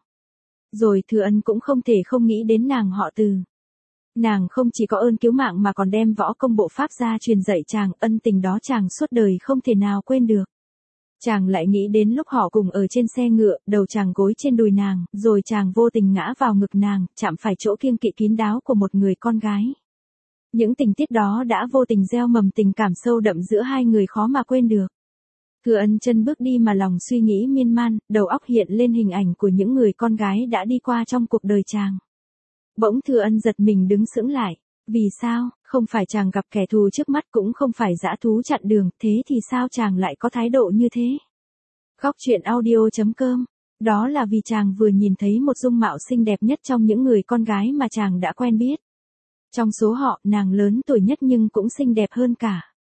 Rồi Thừa Ân cũng không thể không nghĩ đến nàng họ Từ. Nàng không chỉ có ơn cứu mạng mà còn đem võ công bộ pháp ra truyền dạy chàng, ân tình đó chàng suốt đời không thể nào quên được. Chàng lại nghĩ đến lúc họ cùng ở trên xe ngựa, đầu chàng gối trên đùi nàng, rồi chàng vô tình ngã vào ngực nàng, chạm phải chỗ kiêng kỵ kín đáo của một người con gái. Những tình tiết đó đã vô tình gieo mầm tình cảm sâu đậm giữa hai người khó mà quên được. Thừa Ân chân bước đi mà lòng suy nghĩ miên man, đầu óc hiện lên hình ảnh của những người con gái đã đi qua trong cuộc đời chàng. Bỗng Thừa Ân giật mình đứng sững lại. Vì sao, không phải chàng gặp kẻ thù trước mắt cũng không phải dã thú chặn đường, thế thì sao chàng lại có thái độ như thế? Góc truyện audio.com. Đó là vì chàng vừa nhìn thấy một dung mạo xinh đẹp nhất trong những người con gái mà chàng đã quen biết. Trong số họ, nàng lớn tuổi nhất nhưng cũng xinh đẹp hơn cả.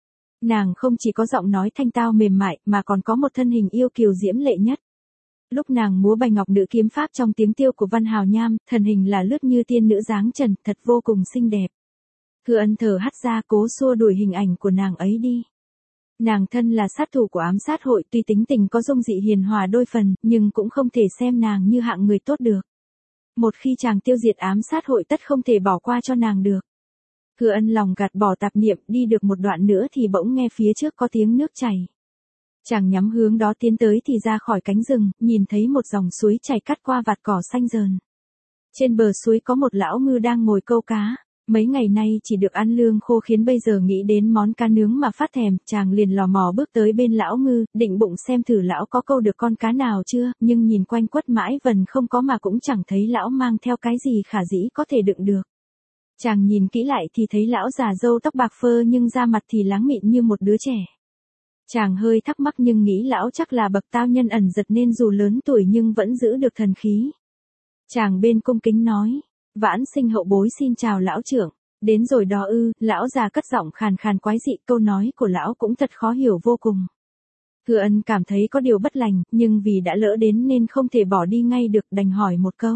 Nàng không chỉ có giọng nói thanh tao mềm mại mà còn có một thân hình yêu kiều diễm lệ nhất. Lúc nàng múa bài ngọc nữ kiếm pháp trong tiếng tiêu của Văn Hào Nham, thần hình là lướt như tiên nữ dáng trần, thật vô cùng xinh đẹp. Thừa Ân thở hắt ra cố xua đuổi hình ảnh của nàng ấy đi. Nàng thân là sát thủ của ám sát hội, tuy tính tình có dung dị hiền hòa đôi phần, nhưng cũng không thể xem nàng như hạng người tốt được. Một khi chàng tiêu diệt ám sát hội tất không thể bỏ qua cho nàng được. Thừa Ân lòng gạt bỏ tạp niệm, đi được một đoạn nữa thì bỗng nghe phía trước có tiếng nước chảy. Chàng nhắm hướng đó tiến tới thì ra khỏi cánh rừng, nhìn thấy một dòng suối chảy cắt qua vạt cỏ xanh rờn. Trên bờ suối có một lão ngư đang ngồi câu cá. Mấy ngày nay chỉ được ăn lương khô khiến bây giờ nghĩ đến món cá nướng mà phát thèm, chàng liền lò mò bước tới bên lão ngư, định bụng xem thử lão có câu được con cá nào chưa, nhưng nhìn quanh quất mãi vần không có mà cũng chẳng thấy lão mang theo cái gì khả dĩ có thể đựng được. Chàng nhìn kỹ lại thì thấy lão già râu tóc bạc phơ nhưng da mặt thì láng mịn như một đứa trẻ. Chàng hơi thắc mắc nhưng nghĩ lão chắc là bậc tao nhân ẩn giật nên dù lớn tuổi nhưng vẫn giữ được thần khí. Chàng bên cung kính nói. Vãn sinh hậu bối xin chào lão trưởng. Đến rồi đó ư, lão già cất giọng khàn khàn quái dị, câu nói của lão cũng thật khó hiểu vô cùng. Thừa Ân cảm thấy có điều bất lành, nhưng vì đã lỡ đến nên không thể bỏ đi ngay được, đành hỏi một câu.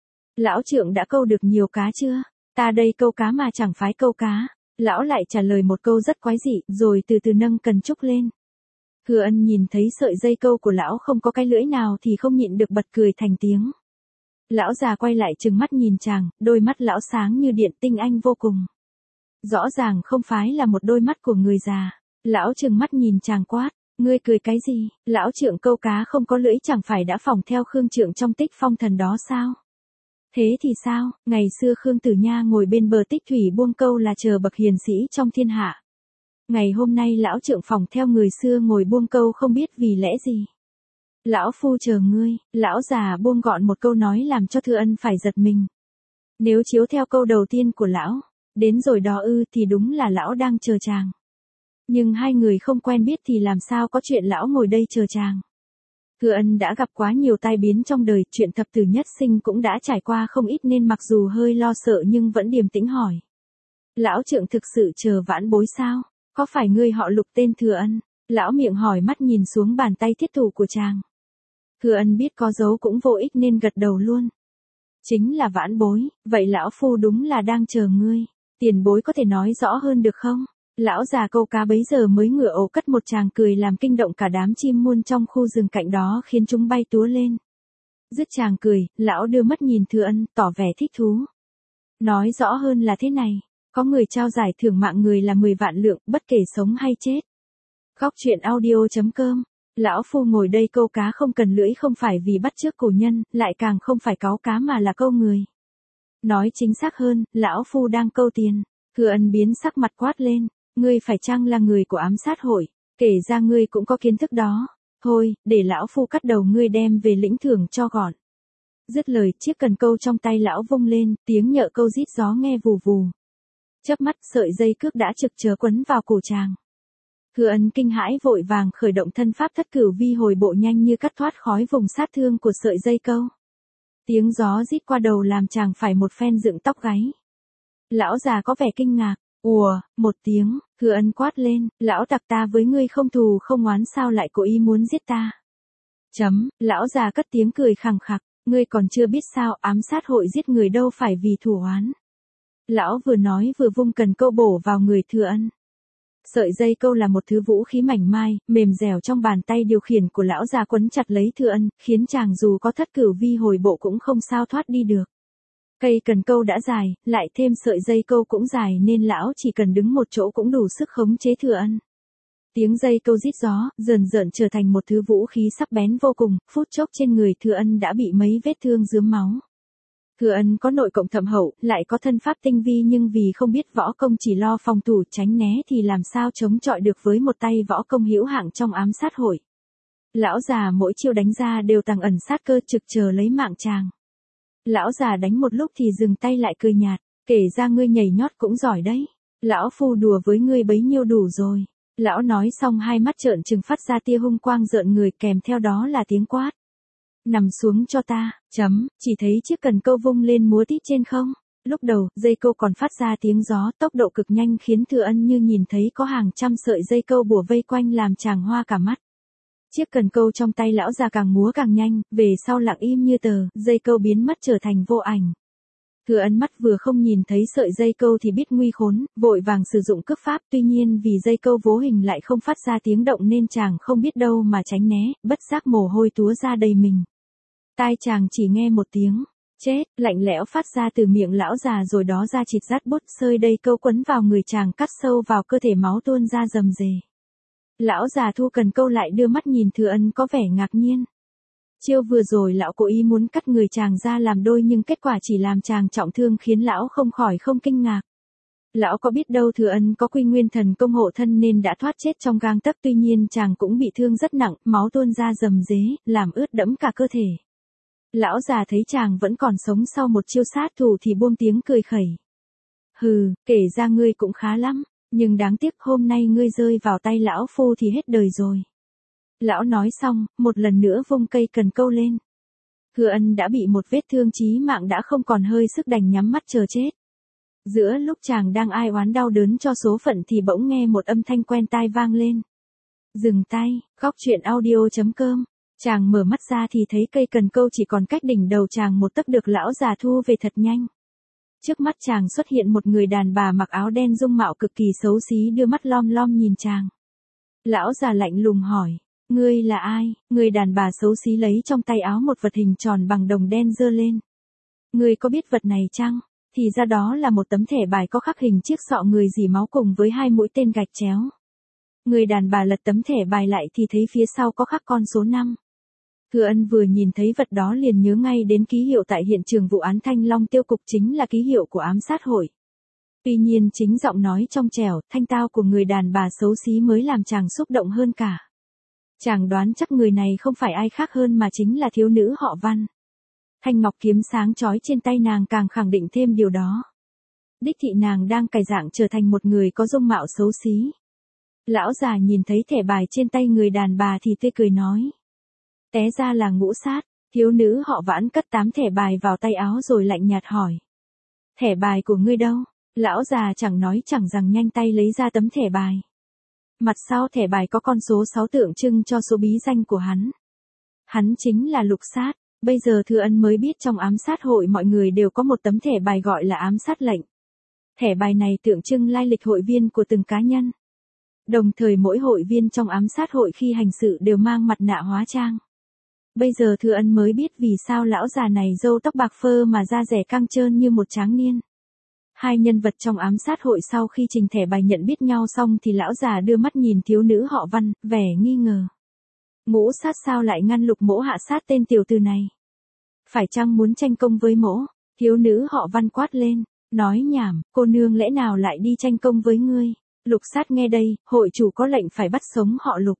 Lão trưởng đã câu được nhiều cá chưa? Ta đây câu cá mà chẳng phái câu cá. Lão lại trả lời một câu rất quái dị, rồi từ từ nâng cần trúc lên. Thừa Ân nhìn thấy sợi dây câu của lão không có cái lưỡi nào thì không nhịn được bật cười thành tiếng. Lão già quay lại trừng mắt nhìn chàng, đôi mắt lão sáng như điện, tinh anh vô cùng. Rõ ràng không phải là một đôi mắt của người già. Lão trừng mắt nhìn chàng quát, Ngươi cười cái gì, lão trượng câu cá không có lưỡi chẳng phải đã phỏng theo Khương trượng trong Tích Phong Thần đó sao? Thế thì sao, ngày xưa Khương Tử Nha ngồi bên bờ tích thủy buông câu là chờ bậc hiền sĩ trong thiên hạ. Ngày hôm nay lão trượng phỏng theo người xưa ngồi buông câu không biết vì lẽ gì. Lão phu chờ ngươi, lão già buông gọn một câu nói làm cho Thừa Ân phải giật mình. Nếu chiếu theo câu đầu tiên của lão, đến rồi đó ư thì đúng là lão đang chờ chàng. Nhưng hai người không quen biết thì làm sao có chuyện lão ngồi đây chờ chàng. Thừa Ân đã gặp quá nhiều tai biến trong đời, chuyện thập tử nhất sinh cũng đã trải qua không ít nên mặc dù hơi lo sợ nhưng vẫn điềm tĩnh hỏi. Lão trượng thực sự chờ vãn bối sao? Có phải ngươi họ Lục tên Thừa Ân? Lão miệng hỏi mắt nhìn xuống bàn tay thiết thủ của chàng. Thừa Ân biết có dấu cũng vô ích nên gật đầu luôn. Chính là vãn bối, vậy lão phu đúng là đang chờ ngươi. Tiền bối có thể nói rõ hơn được không? Lão già câu cá bấy giờ mới ngửa ổ cất một tràng cười làm kinh động cả đám chim muôn trong khu rừng cạnh đó khiến chúng bay túa lên. Dứt tràng cười, lão đưa mắt nhìn Thừa Ân, tỏ vẻ thích thú. Nói rõ hơn là thế này, có người trao giải thưởng mạng người là 10 vạn lượng, bất kể sống hay chết. Góc truyện audio.com. Lão phu ngồi đây câu cá không cần lưỡi không phải vì bắt chước cổ nhân, lại càng không phải cáu cá mà là câu người. Nói chính xác hơn, lão phu đang câu tiền. Thừa Ân biến sắc mặt quát lên, ngươi phải chăng là người của ám sát hội, kể ra ngươi cũng có kiến thức đó. Thôi, để lão phu cắt đầu ngươi đem về lĩnh thưởng cho gọn. Dứt lời, chiếc cần câu trong tay lão vung lên, tiếng nhợ câu rít gió nghe vù vù. Chớp mắt, sợi dây cước đã trực chờ quấn vào cổ chàng. Thừa Ân kinh hãi vội vàng khởi động thân pháp thất cửu vi hồi bộ nhanh như cắt thoát khói vùng sát thương của sợi dây câu. Tiếng gió rít qua đầu làm chàng phải một phen dựng tóc gáy. Lão già có vẻ kinh ngạc, ùa, một tiếng, Thừa Ân quát lên, lão tặc ta với ngươi không thù không oán sao lại cố ý muốn giết ta. Lão già cất tiếng cười khằng khặc, ngươi còn chưa biết sao ám sát hội giết người đâu phải vì thù oán. Lão vừa nói vừa vung cần câu bổ vào người Thừa Ân. Sợi dây câu là một thứ vũ khí mảnh mai, mềm dẻo trong bàn tay điều khiển của lão già quấn chặt lấy Thừa Ân, khiến chàng dù có thất cửu vi hồi bộ cũng không sao thoát đi được. Cây cần câu đã dài, lại thêm sợi dây câu cũng dài nên lão chỉ cần đứng một chỗ cũng đủ sức khống chế Thừa Ân. Tiếng dây câu rít gió, dần dần trở thành một thứ vũ khí sắc bén vô cùng, phút chốc trên người Thừa Ân đã bị mấy vết thương rướm máu. Thừa Ân có nội cộng thâm hậu, lại có thân pháp tinh vi nhưng vì không biết võ công chỉ lo phòng thủ tránh né thì làm sao chống chọi được với một tay võ công hữu hạng trong ám sát hội. Lão già mỗi chiêu đánh ra đều tàng ẩn sát cơ trực chờ lấy mạng chàng. Lão già đánh một lúc thì dừng tay lại cười nhạt, kể ra ngươi nhảy nhót cũng giỏi đấy. Lão phu đùa với ngươi bấy nhiêu đủ rồi. Lão nói xong hai mắt trợn trừng phát ra tia hung quang rợn người kèm theo đó là tiếng quát. Nằm xuống cho ta, chỉ thấy chiếc cần câu vung lên múa tít trên không. Lúc đầu, dây câu còn phát ra tiếng gió tốc độ cực nhanh khiến Thừa Ân như nhìn thấy có hàng trăm sợi dây câu bủa vây quanh làm chàng hoa cả mắt. Chiếc cần câu trong tay lão già càng múa càng nhanh, về sau lặng im như tờ, dây câu biến mất trở thành vô ảnh. Thừa Ân mắt vừa không nhìn thấy sợi dây câu thì biết nguy khốn, vội vàng sử dụng cước pháp, tuy nhiên vì dây câu vô hình lại không phát ra tiếng động nên chàng không biết đâu mà tránh né, bất giác mồ hôi túa ra đầy mình. Tai chàng chỉ nghe một tiếng, chết, lạnh lẽo phát ra từ miệng lão già rồi đó ra chịt rát bút sơi dây câu quấn vào người chàng cắt sâu vào cơ thể máu tuôn ra rầm rề. Lão già thu cần câu lại đưa mắt nhìn Thừa Ân có vẻ ngạc nhiên. Chiêu vừa rồi lão cố ý muốn cắt người chàng ra làm đôi nhưng kết quả chỉ làm chàng trọng thương khiến lão không khỏi không kinh ngạc. Lão có biết đâu Thừa Ân có Quy Nguyên Thần công hộ thân nên đã thoát chết trong gang tấc, tuy nhiên chàng cũng bị thương rất nặng, máu tuôn ra rầm rế, làm ướt đẫm cả cơ thể. Lão già thấy chàng vẫn còn sống sau một chiêu sát thủ thì buông tiếng cười khẩy. Hừ, kể ra ngươi cũng khá lắm, nhưng đáng tiếc hôm nay ngươi rơi vào tay lão phu thì hết đời rồi. Lão nói xong, một lần nữa vung cây cần câu lên. Thừa Ân đã bị một vết thương chí mạng đã không còn hơi sức đành nhắm mắt chờ chết. Giữa lúc chàng đang ai oán đau đớn cho số phận thì bỗng nghe một âm thanh quen tai vang lên. Dừng tay, góc truyện audio.com. Chàng mở mắt ra thì thấy cây cần câu chỉ còn cách đỉnh đầu chàng một tấc được lão già thu về thật nhanh. Trước mắt chàng xuất hiện một người đàn bà mặc áo đen dung mạo cực kỳ xấu xí đưa mắt lom lom nhìn chàng. Lão già lạnh lùng hỏi, ngươi là ai? Người đàn bà xấu xí lấy trong tay áo một vật hình tròn bằng đồng đen giơ lên. Ngươi có biết vật này chăng? Thì ra đó là một tấm thẻ bài có khắc hình chiếc sọ người dỉ máu cùng với hai mũi tên gạch chéo. Người đàn bà lật tấm thẻ bài lại thì thấy phía sau có khắc con số 5. Thừa Ân vừa nhìn thấy vật đó liền nhớ ngay đến ký hiệu tại hiện trường vụ án Thanh Long tiêu cục, chính là ký hiệu của ám sát hội. Tuy nhiên chính giọng nói trong trẻo, thanh tao của người đàn bà xấu xí mới làm chàng xúc động hơn cả. Chàng đoán chắc người này không phải ai khác hơn mà chính là thiếu nữ họ Văn. Thanh ngọc kiếm sáng chói trên tay nàng càng khẳng định thêm điều đó. Đích thị nàng đang cải dạng trở thành một người có dung mạo xấu xí. Lão già nhìn thấy thẻ bài trên tay người đàn bà thì tươi cười nói. Té ra là ngũ sát. Thiếu nữ họ Vãn cất 8 thẻ bài vào tay áo rồi lạnh nhạt hỏi. Thẻ bài của ngươi đâu? Lão già chẳng nói chẳng rằng nhanh tay lấy ra tấm thẻ bài. Mặt sau thẻ bài có con số 6 tượng trưng cho số bí danh của hắn. Hắn chính là Lục Sát. Bây giờ Thừa Ân mới biết trong ám sát hội mọi người đều có một tấm thẻ bài gọi là ám sát lệnh. Thẻ bài này tượng trưng lai lịch hội viên của từng cá nhân. Đồng thời mỗi hội viên trong ám sát hội khi hành sự đều mang mặt nạ hóa trang. Bây giờ Thừa Ân mới biết vì sao lão già này râu tóc bạc phơ mà da dẻ căng trơn như một tráng niên. Hai nhân vật trong ám sát hội sau khi trình thẻ bài nhận biết nhau xong thì lão già đưa mắt nhìn thiếu nữ họ Văn, vẻ nghi ngờ. Ngũ sát sao lại ngăn Lục mỗ hạ sát tên tiểu tử này? Phải chăng muốn tranh công với mỗ? Thiếu nữ họ Văn quát lên, nói nhảm, cô nương lẽ nào lại đi tranh công với ngươi? Lục Sát nghe đây, hội chủ có lệnh phải bắt sống họ Lục.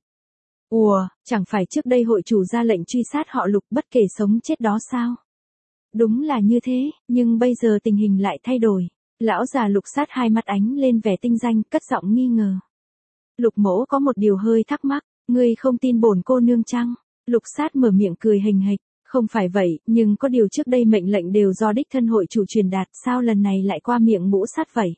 Ùa, chẳng phải trước đây hội chủ ra lệnh truy sát họ Lục bất kể sống chết đó sao? Đúng là như thế, nhưng bây giờ tình hình lại thay đổi. Lão già Lục Sát hai mắt ánh lên vẻ tinh danh, cất giọng nghi ngờ. Lục mỗ có một điều hơi thắc mắc, ngươi không tin bổn cô nương chăng? Lục Sát mở miệng cười hình hịch, không phải vậy, nhưng có điều trước đây mệnh lệnh đều do đích thân hội chủ truyền đạt, sao lần này lại qua miệng Ngũ Sát vậy?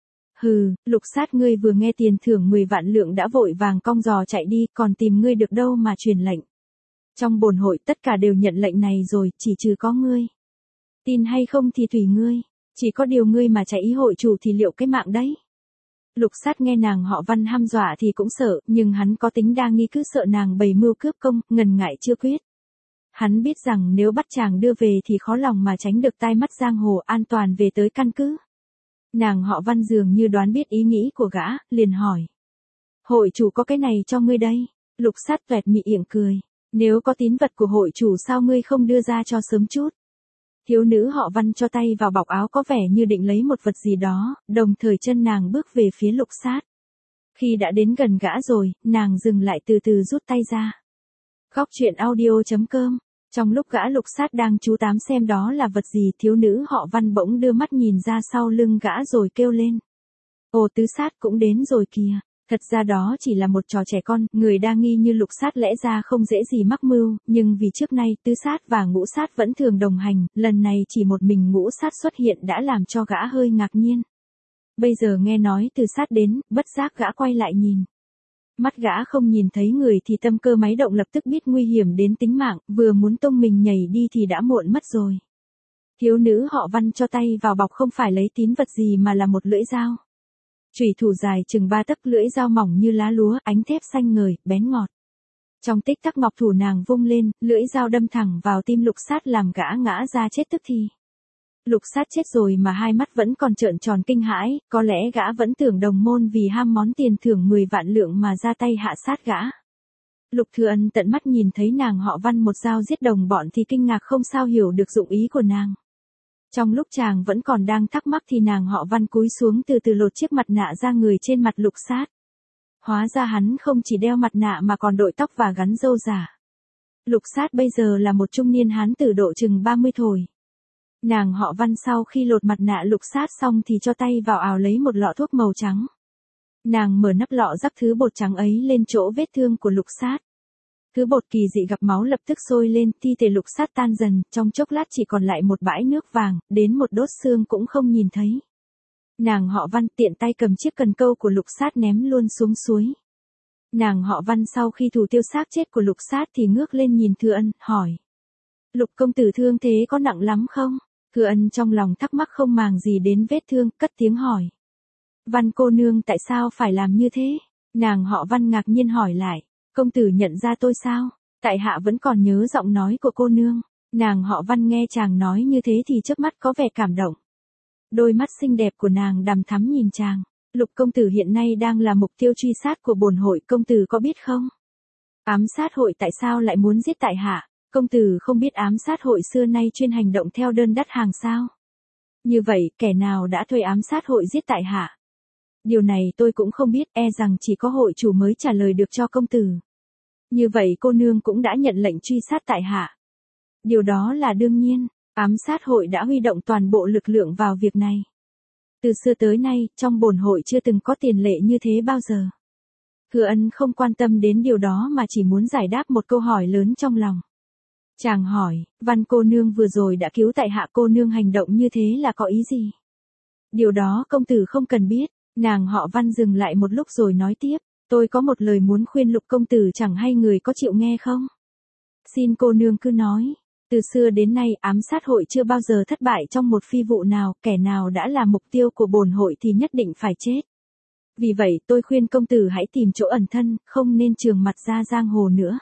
Hừ, Lục Sát ngươi vừa nghe tiền thưởng 10 vạn lượng đã vội vàng cong giò chạy đi, còn tìm ngươi được đâu mà truyền lệnh. Trong bổn hội tất cả đều nhận lệnh này rồi, chỉ trừ có ngươi. Tin hay không thì tùy ngươi, chỉ có điều ngươi mà chạy ý hội chủ thì liệu cái mạng đấy. Lục Sát nghe nàng họ Văn hăm dọa thì cũng sợ, nhưng hắn có tính đa nghi, cứ sợ nàng bày mưu cướp công, ngần ngại chưa quyết. Hắn biết rằng nếu bắt chàng đưa về thì khó lòng mà tránh được tai mắt giang hồ, an toàn về tới căn cứ. Nàng họ Văn dường như đoán biết ý nghĩ của gã, liền hỏi. Hội chủ có cái này cho ngươi đây. Lục Sát toẹt miệng cười. Nếu có tín vật của hội chủ sao ngươi không đưa ra cho sớm chút? Thiếu nữ họ Văn cho tay vào bọc áo có vẻ như định lấy một vật gì đó, đồng thời chân nàng bước về phía Lục Sát. Khi đã đến gần gã rồi, nàng dừng lại từ từ rút tay ra. Góc truyện audio.com. Trong lúc gã Lục Sát đang chú tám xem đó là vật gì, thiếu nữ họ Văn bỗng đưa mắt nhìn ra sau lưng gã rồi kêu lên. Ồ, Tứ Sát cũng đến rồi kìa. Thật ra đó chỉ là một trò trẻ con, người đa nghi như Lục Sát lẽ ra không dễ gì mắc mưu, nhưng vì trước nay Tứ Sát và Ngũ Sát vẫn thường đồng hành, lần này chỉ một mình Ngũ Sát xuất hiện đã làm cho gã hơi ngạc nhiên. Bây giờ nghe nói Tứ Sát đến, bất giác gã quay lại nhìn. Mắt gã không nhìn thấy người thì tâm cơ máy động lập tức biết nguy hiểm đến tính mạng, vừa muốn tung mình nhảy đi thì đã muộn mất rồi. Thiếu nữ họ Văn cho tay vào bọc không phải lấy tín vật gì mà là một lưỡi dao. Chủy thủ dài chừng 3 tấc, lưỡi dao mỏng như lá lúa, ánh thép xanh ngời, bén ngọt. Trong tích tắc ngọc thủ nàng vung lên, lưỡi dao đâm thẳng vào tim Lục Sát làm gã ngã ra chết tức thì. Lục Sát chết rồi mà hai mắt vẫn còn trợn tròn kinh hãi, có lẽ gã vẫn tưởng đồng môn vì ham món tiền thưởng 10 vạn lượng mà ra tay hạ sát gã. Lục Thừa Ân tận mắt nhìn thấy nàng họ Văn một dao giết đồng bọn thì kinh ngạc không sao hiểu được dụng ý của nàng. Trong lúc chàng vẫn còn đang thắc mắc thì nàng họ Văn cúi xuống từ từ lột chiếc mặt nạ ra người trên mặt Lục Sát. Hóa ra hắn không chỉ đeo mặt nạ mà còn đội tóc và gắn râu giả. Lục Sát bây giờ là một trung niên hán tử độ chừng 30 tuổi. Nàng họ Văn sau khi lột mặt nạ Lục Sát xong thì cho tay vào ào lấy một lọ thuốc màu trắng. Nàng mở nắp lọ rắc thứ bột trắng ấy lên chỗ vết thương của Lục Sát. Thứ bột kỳ dị gặp máu lập tức sôi lên, thi thể Lục Sát tan dần, trong chốc lát chỉ còn lại một bãi nước vàng, đến một đốt xương cũng không nhìn thấy. Nàng họ Văn tiện tay cầm chiếc cần câu của Lục Sát ném luôn xuống suối. Nàng họ Văn sau khi thủ tiêu xác chết của Lục Sát thì ngước lên nhìn Thừa Ân, hỏi. Lục công tử thương thế có nặng lắm không? Thừa Ân trong lòng thắc mắc không màng gì đến vết thương, cất tiếng hỏi. Văn cô nương tại sao phải làm như thế? Nàng họ Văn ngạc nhiên hỏi lại. Công tử nhận ra tôi sao? Tại hạ vẫn còn nhớ giọng nói của cô nương. Nàng họ Văn nghe chàng nói như thế thì chớp mắt có vẻ cảm động. Đôi mắt xinh đẹp của nàng đằm thắm nhìn chàng. Lục công tử hiện nay đang là mục tiêu truy sát của bổn hội, công tử có biết không? Ám sát hội tại sao lại muốn giết tại hạ? Công tử không biết ám sát hội xưa nay chuyên hành động theo đơn đắt hàng sao? Như vậy, kẻ nào đã thuê ám sát hội giết tại hạ? Điều này tôi cũng không biết, e rằng chỉ có hội chủ mới trả lời được cho công tử. Như vậy cô nương cũng đã nhận lệnh truy sát tại hạ. Điều đó là đương nhiên, ám sát hội đã huy động toàn bộ lực lượng vào việc này. Từ xưa tới nay, trong bổn hội chưa từng có tiền lệ như thế bao giờ. Thừa Ân không quan tâm đến điều đó mà chỉ muốn giải đáp một câu hỏi lớn trong lòng. Chàng hỏi, Văn cô nương vừa rồi đã cứu tại hạ, cô nương hành động như thế là có ý gì? Điều đó công tử không cần biết. Nàng họ Văn dừng lại một lúc rồi nói tiếp, tôi có một lời muốn khuyên Lục công tử, chẳng hay người có chịu nghe không? Xin cô nương cứ nói. Từ xưa đến nay ám sát hội chưa bao giờ thất bại trong một phi vụ nào, kẻ nào đã là mục tiêu của bổn hội thì nhất định phải chết. Vì vậy tôi khuyên công tử hãy tìm chỗ ẩn thân, không nên trường mặt ra giang hồ nữa.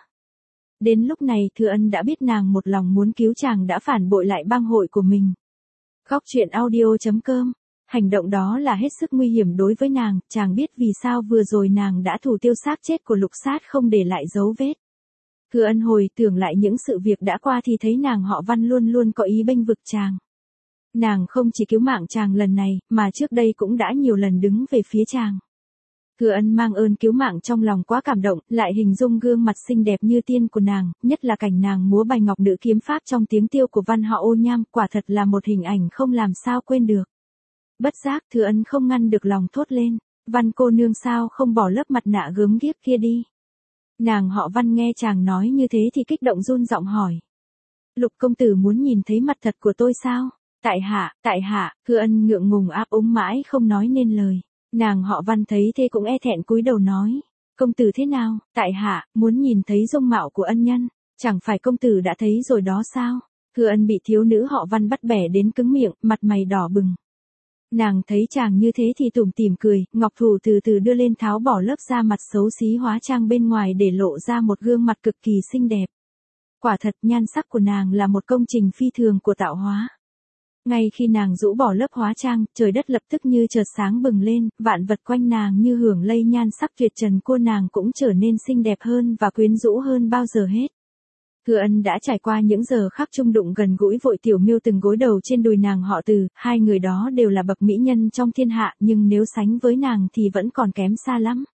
Đến lúc này Thừa Ân đã biết nàng một lòng muốn cứu chàng đã phản bội lại bang hội của mình. Góc truyện audio.com. Hành động đó là hết sức nguy hiểm đối với nàng, chàng biết vì sao vừa rồi nàng đã thủ tiêu xác chết của Lục Sát không để lại dấu vết. Thừa Ân hồi tưởng lại những sự việc đã qua thì thấy nàng họ Văn luôn luôn có ý bênh vực chàng. Nàng không chỉ cứu mạng chàng lần này, mà trước đây cũng đã nhiều lần đứng về phía chàng. Thừa Ân mang ơn cứu mạng trong lòng quá cảm động, lại hình dung gương mặt xinh đẹp như tiên của nàng, nhất là cảnh nàng múa bài ngọc nữ kiếm pháp trong tiếng tiêu của văn họ Ô Nham, quả thật là một hình ảnh không làm sao quên được. Bất giác Thừa Ân không ngăn được lòng thốt lên, Văn cô nương sao không bỏ lớp mặt nạ gớm ghiếc kia đi. Nàng họ Văn nghe chàng nói như thế thì kích động run giọng hỏi. Lục công tử muốn nhìn thấy mặt thật của tôi sao? Tại hạ, Thừa Ân ngượng ngùng áp úng mãi không nói nên lời. Nàng họ Văn thấy thế cũng e thẹn cúi đầu nói. Công tử thế nào? Tại hạ, muốn nhìn thấy dung mạo của ân nhân. Chẳng phải công tử đã thấy rồi đó sao? Thừa Ân bị thiếu nữ họ Văn bắt bẻ đến cứng miệng, mặt mày đỏ bừng. Nàng thấy chàng như thế thì tủm tỉm cười, ngọc thủ từ từ đưa lên tháo bỏ lớp da mặt xấu xí hóa trang bên ngoài để lộ ra một gương mặt cực kỳ xinh đẹp. Quả thật nhan sắc của nàng là một công trình phi thường của tạo hóa. Ngay khi nàng rũ bỏ lớp hóa trang, trời đất lập tức như chợt sáng bừng lên, vạn vật quanh nàng như hưởng lây nhan sắc tuyệt trần của nàng cũng trở nên xinh đẹp hơn và quyến rũ hơn bao giờ hết. Thừa Ân đã trải qua những giờ khắc chung đụng gần gũi vội tiểu miêu từng gối đầu trên đùi nàng họ Từ, hai người đó đều là bậc mỹ nhân trong thiên hạ, nhưng nếu sánh với nàng thì vẫn còn kém xa lắm.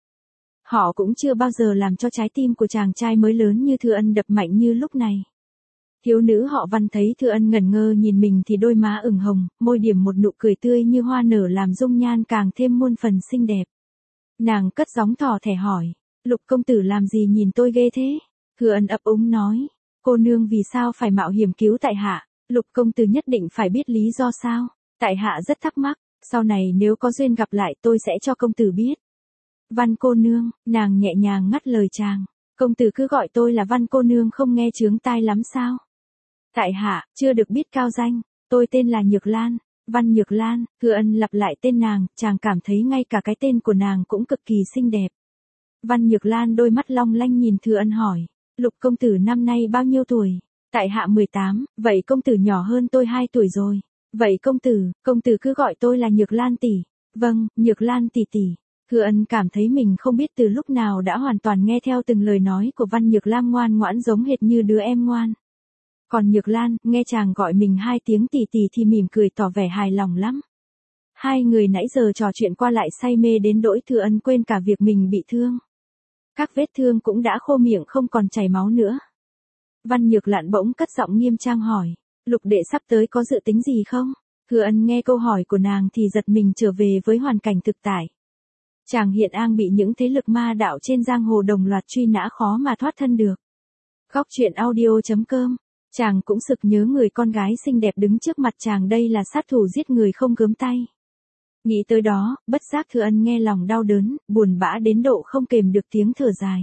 Họ cũng chưa bao giờ làm cho trái tim của chàng trai mới lớn như Thừa Ân đập mạnh như lúc này. Thiếu nữ họ Văn thấy Thừa Ân ngẩn ngơ nhìn mình thì đôi má ửng hồng, môi điểm một nụ cười tươi như hoa nở làm dung nhan càng thêm muôn phần xinh đẹp. Nàng cất giọng thỏ thẻ hỏi, Lục công tử làm gì nhìn tôi ghê thế? Thừa Ân ấp úng nói, cô nương vì sao phải mạo hiểm cứu tại hạ? Lục công tử nhất định phải biết lý do sao? Tại hạ rất thắc mắc, sau này nếu có duyên gặp lại tôi sẽ cho công tử biết. Văn cô nương, nàng nhẹ nhàng ngắt lời chàng, công tử cứ gọi tôi là Văn cô nương không nghe chướng tai lắm sao? Tại hạ, chưa được biết cao danh, tôi tên là Nhược Lan, Văn Nhược Lan. Thừa Ân lặp lại tên nàng, chàng cảm thấy ngay cả cái tên của nàng cũng cực kỳ xinh đẹp. Văn Nhược Lan đôi mắt long lanh nhìn Thừa Ân hỏi, Lục công tử năm nay bao nhiêu tuổi? Tại hạ 18, vậy công tử nhỏ hơn tôi 2 tuổi rồi. Vậy công tử cứ gọi tôi là Nhược Lan tỷ. Vâng, Nhược Lan tỷ tỷ. Thừa Ân cảm thấy mình không biết từ lúc nào đã hoàn toàn nghe theo từng lời nói của Văn Nhược Lan ngoan ngoãn giống hệt như đứa em ngoan. Còn Nhược Lan, nghe chàng gọi mình 2 tiếng tỷ tỷ thì mỉm cười tỏ vẻ hài lòng lắm. Hai người nãy giờ trò chuyện qua lại say mê đến nỗi Thừa Ân quên cả việc mình bị thương. Các vết thương cũng đã khô miệng không còn chảy máu nữa. Văn Nhược Lan bỗng cất giọng nghiêm trang hỏi, Lục đệ sắp tới có dự tính gì không? Thừa Ân nghe câu hỏi của nàng thì giật mình trở về với hoàn cảnh thực tại. Chàng hiện đang bị những thế lực ma đạo trên giang hồ đồng loạt truy nã khó mà thoát thân được. Góc truyện audio.com. Chàng cũng sực nhớ người con gái xinh đẹp đứng trước mặt chàng, đây là sát thủ giết người không gớm tay. Nghĩ tới đó, bất giác Thừa Ân nghe lòng đau đớn, buồn bã đến độ không kềm được tiếng thở dài.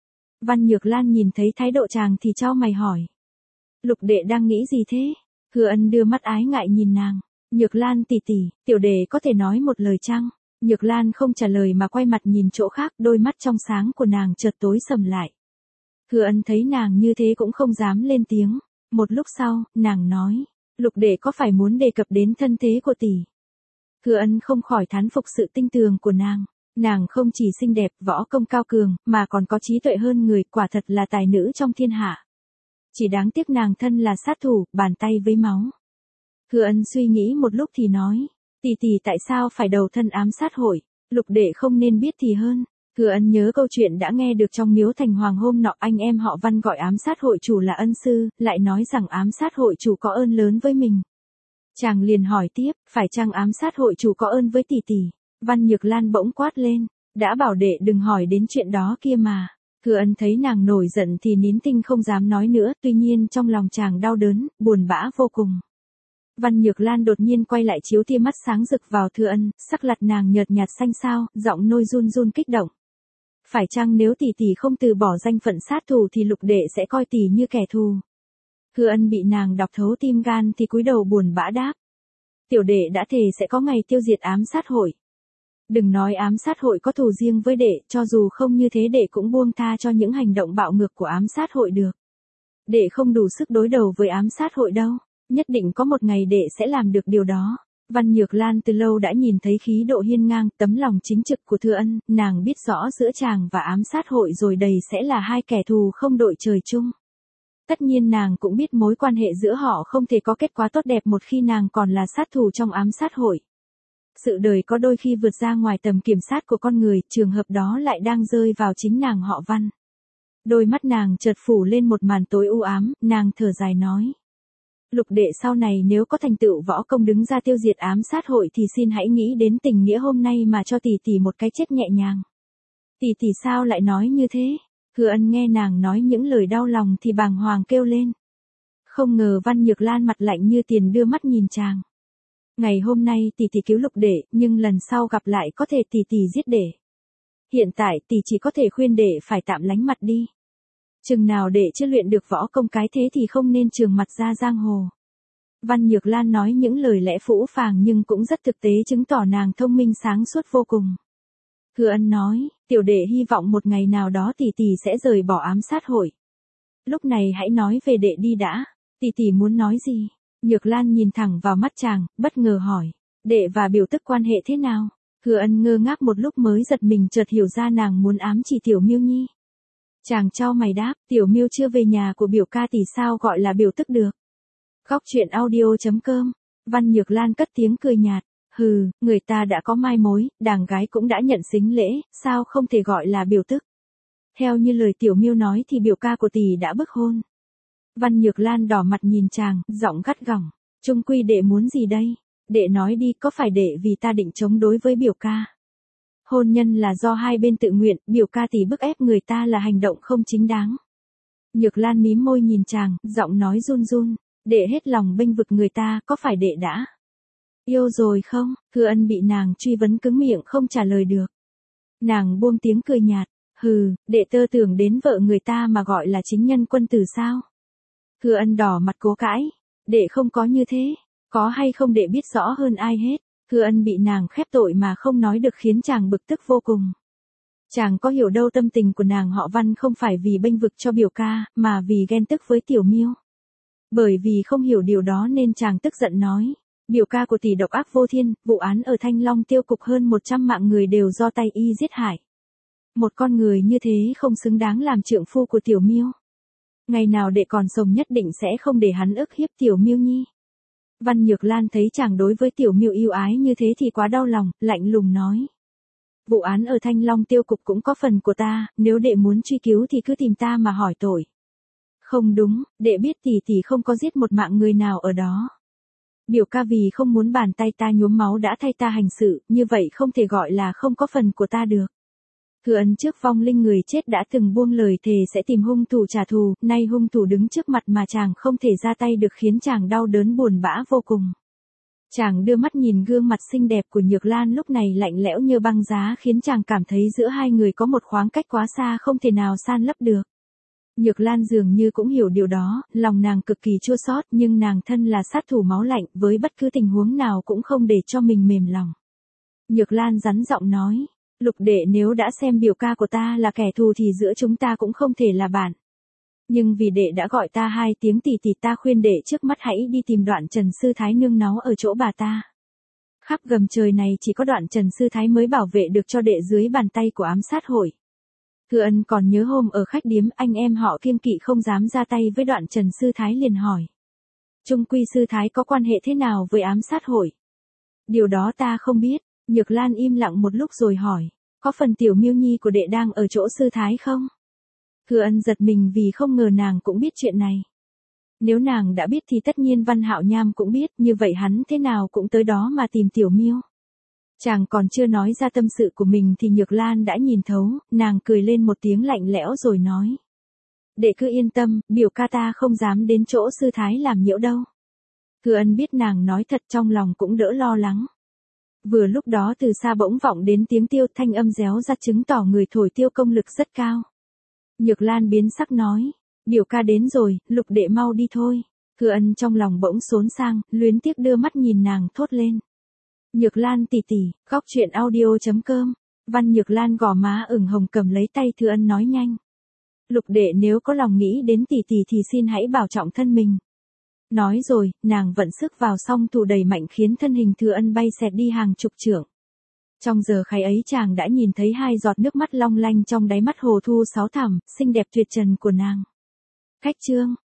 Văn Nhược Lan nhìn thấy thái độ chàng thì chau mày hỏi, Lục đệ đang nghĩ gì thế? Thừa Ân đưa mắt ái ngại nhìn nàng, Nhược Lan tỷ tỷ, tiểu đệ có thể nói một lời chăng? Nhược Lan không trả lời mà quay mặt nhìn chỗ khác, đôi mắt trong sáng của nàng chợt tối sầm lại. Thừa Ân thấy nàng như thế cũng không dám lên tiếng. Một lúc sau, nàng nói, Lục đệ có phải muốn đề cập đến thân thế của tỷ? Thừa Ân không khỏi thán phục sự tinh tường của nàng. Nàng không chỉ xinh đẹp, võ công cao cường, mà còn có trí tuệ hơn người, quả thật là tài nữ trong thiên hạ. Chỉ đáng tiếc nàng thân là sát thủ, bàn tay với máu. Thừa Ân suy nghĩ một lúc thì nói, tỷ tỷ tại sao phải đầu thân ám sát hội, Lục đệ không nên biết thì hơn. Thừa Ân nhớ câu chuyện đã nghe được trong miếu thành hoàng hôm nọ, anh em họ Văn gọi ám sát hội chủ là ân sư, lại nói rằng ám sát hội chủ có ơn lớn với mình. Chàng liền hỏi tiếp, phải chăng ám sát hội chủ có ơn với tỷ tỷ? Văn Nhược Lan bỗng quát lên, đã bảo đệ đừng hỏi đến chuyện đó kia mà. Thừa Ân thấy nàng nổi giận thì nín thinh không dám nói nữa, tuy nhiên trong lòng chàng đau đớn, buồn bã vô cùng. Văn Nhược Lan đột nhiên quay lại chiếu tia mắt sáng rực vào Thừa Ân, sắc lặt nàng nhợt nhạt xanh xao, giọng nôi run run kích động. Phải chăng nếu tỷ tỷ không từ bỏ danh phận sát thủ thì Lục đệ sẽ coi tỷ như kẻ thù? Thừa Ân bị nàng đọc thấu tim gan thì cúi đầu buồn bã đáp. Tiểu đệ đã thề sẽ có ngày tiêu diệt ám sát hội. Đừng nói ám sát hội có thù riêng với đệ, cho dù không như thế đệ cũng buông tha cho những hành động bạo ngược của ám sát hội được. Đệ không đủ sức đối đầu với ám sát hội đâu, nhất định có một ngày đệ sẽ làm được điều đó. Văn Nhược Lan từ lâu đã nhìn thấy khí độ hiên ngang, tấm lòng chính trực của Thừa Ân, nàng biết rõ giữa chàng và ám sát hội rồi đây sẽ là hai kẻ thù không đội trời chung. Tất nhiên nàng cũng biết mối quan hệ giữa họ không thể có kết quả tốt đẹp một khi nàng còn là sát thủ trong ám sát hội. Sự đời có đôi khi vượt ra ngoài tầm kiểm soát của con người, trường hợp đó lại đang rơi vào chính nàng họ Văn. Đôi mắt nàng chợt phủ lên một màn tối u ám, nàng thở dài nói. Lục đệ sau này nếu có thành tựu võ công đứng ra tiêu diệt ám sát hội thì xin hãy nghĩ đến tình nghĩa hôm nay mà cho tỷ tỷ một cái chết nhẹ nhàng. Tỷ tỷ sao lại nói như thế? Thừa Ân nghe nàng nói những lời đau lòng thì bàng hoàng kêu lên. Không ngờ Văn Nhược Lan mặt lạnh như tiền đưa mắt nhìn chàng. Ngày hôm nay tỷ tỷ cứu Lục đệ, nhưng lần sau gặp lại có thể tỷ tỷ giết đệ. Hiện tại tỷ chỉ có thể khuyên đệ phải tạm lánh mặt đi. Chừng nào đệ chưa luyện được võ công cái thế thì không nên trường mặt ra giang hồ. Văn Nhược Lan nói những lời lẽ phũ phàng nhưng cũng rất thực tế, chứng tỏ nàng thông minh sáng suốt vô cùng. Thừa Ân nói, tiểu đệ hy vọng một ngày nào đó tỷ tỷ sẽ rời bỏ ám sát hội. Lúc này hãy nói về đệ đi đã, tỷ tỷ muốn nói gì? Nhược Lan nhìn thẳng vào mắt chàng, bất ngờ hỏi, đệ và biểu tức quan hệ thế nào? Thừa Ân ngơ ngác một lúc mới giật mình chợt hiểu ra nàng muốn ám chỉ Tiểu Miêu Nhi. Chàng chau mày đáp, Tiểu Miêu chưa về nhà của biểu ca thì sao gọi là biểu tức được? Góc truyện audio.com. Văn Nhược Lan cất tiếng cười nhạt, hừ, người ta đã có mai mối, đàng gái cũng đã nhận sính lễ, sao không thể gọi là biểu tức? Theo như lời Tiểu Miêu nói thì biểu ca của tỷ đã bức hôn. Văn Nhược Lan đỏ mặt nhìn chàng, giọng gắt gỏng, chung quy đệ muốn gì đây? Đệ nói đi, có phải đệ vì ta định chống đối với biểu ca? Hôn nhân là do hai bên tự nguyện, biểu ca tỷ bức ép người ta là hành động không chính đáng. Nhược Lan mím môi nhìn chàng, giọng nói run run, đệ hết lòng bênh vực người ta, có phải đệ đã yêu rồi không? Thừa Ân bị nàng truy vấn cứng miệng không trả lời được. Nàng buông tiếng cười nhạt, hừ, đệ tơ tưởng đến vợ người ta mà gọi là chính nhân quân tử sao? Thừa Ân đỏ mặt cố cãi, đệ không có như thế, có hay không đệ biết rõ hơn ai hết. Thừa Ân bị nàng khép tội mà không nói được khiến chàng bực tức vô cùng. Chàng có hiểu đâu tâm tình của nàng họ Văn không phải vì bênh vực cho biểu ca, mà vì ghen tức với Tiểu Miêu. Bởi vì không hiểu điều đó nên chàng tức giận nói, biểu ca của tỷ độc ác vô thiên, vụ án ở Thanh Long tiêu cục hơn 100 mạng người đều do tay y giết hại. Một con người như thế không xứng đáng làm trượng phu của Tiểu Miêu. Ngày nào đệ còn sống nhất định sẽ không để hắn ức hiếp Tiểu Miêu Nhi. Văn Nhược Lan thấy chàng đối với Tiểu Miêu yêu ái như thế thì quá đau lòng, lạnh lùng nói. Vụ án ở Thanh Long tiêu cục cũng có phần của ta, nếu đệ muốn truy cứu thì cứ tìm ta mà hỏi tội. Không đúng, đệ biết tỷ tỷ không có giết một mạng người nào ở đó. Biểu ca vì không muốn bàn tay ta nhuốm máu đã thay ta hành sự, như vậy không thể gọi là không có phần của ta được. Thừa Ân trước vong linh người chết đã từng buông lời thề sẽ tìm hung thủ trả thù, nay hung thủ đứng trước mặt mà chàng không thể ra tay được khiến chàng đau đớn buồn bã vô cùng. Chàng đưa mắt nhìn gương mặt xinh đẹp của Nhược Lan lúc này lạnh lẽo như băng giá khiến chàng cảm thấy giữa hai người có một khoảng cách quá xa không thể nào san lấp được. Nhược Lan dường như cũng hiểu điều đó, lòng nàng cực kỳ chua xót nhưng nàng thân là sát thủ máu lạnh với bất cứ tình huống nào cũng không để cho mình mềm lòng. Nhược Lan rắn giọng nói, Lục đệ nếu đã xem biểu ca của ta là kẻ thù thì giữa chúng ta cũng không thể là bạn. Nhưng vì đệ đã gọi ta hai tiếng tỷ tỷ ta khuyên đệ trước mắt hãy đi tìm Đoạn Trần Sư Thái nương náu ở chỗ bà ta. Khắp gầm trời này chỉ có Đoạn Trần sư thái mới bảo vệ được cho đệ dưới bàn tay của ám sát hội. Thừa Ân còn nhớ hôm ở khách điếm anh em họ kiêng kỵ không dám ra tay với Đoạn Trần sư thái liền hỏi. Trung quy sư thái có quan hệ thế nào với ám sát hội? Điều đó ta không biết. Nhược Lan im lặng một lúc rồi hỏi. Có phần tiểu miêu nhi của đệ đang ở chỗ sư thái không? Thừa Ân giật mình vì không ngờ nàng cũng biết chuyện này. Nếu nàng đã biết thì tất nhiên Văn Hạo Nham cũng biết, như vậy hắn thế nào cũng tới đó mà tìm tiểu miêu. Chàng còn chưa nói ra tâm sự của mình thì Nhược Lan đã nhìn thấu, nàng cười lên một tiếng lạnh lẽo rồi nói. Đệ cứ yên tâm, biểu ca ta không dám đến chỗ sư thái làm nhiễu đâu. Thừa Ân biết nàng nói thật trong lòng cũng đỡ lo lắng. Vừa lúc đó từ xa bỗng vọng đến tiếng tiêu, thanh âm réo ra chứng tỏ người thổi tiêu công lực rất cao. Nhược Lan biến sắc nói. Biểu ca đến rồi, Lục đệ mau đi thôi. Thừa Ân trong lòng bỗng xốn sang, luyến tiếc đưa mắt nhìn nàng thốt lên. Nhược Lan tỷ tỷ, góc truyện audio.com. Văn Nhược Lan gò má ửng hồng cầm lấy tay Thừa Ân nói nhanh. Lục đệ nếu có lòng nghĩ đến tỷ tỷ thì xin hãy bảo trọng thân mình. Nói rồi, nàng vận sức vào song thủ đầy mạnh khiến thân hình Thừa Ân bay xẹt đi hàng chục trượng. Trong giờ khắc ấy chàng đã nhìn thấy hai giọt nước mắt long lanh trong đáy mắt hồ thu sáo thẳm, xinh đẹp tuyệt trần của nàng. Khách chương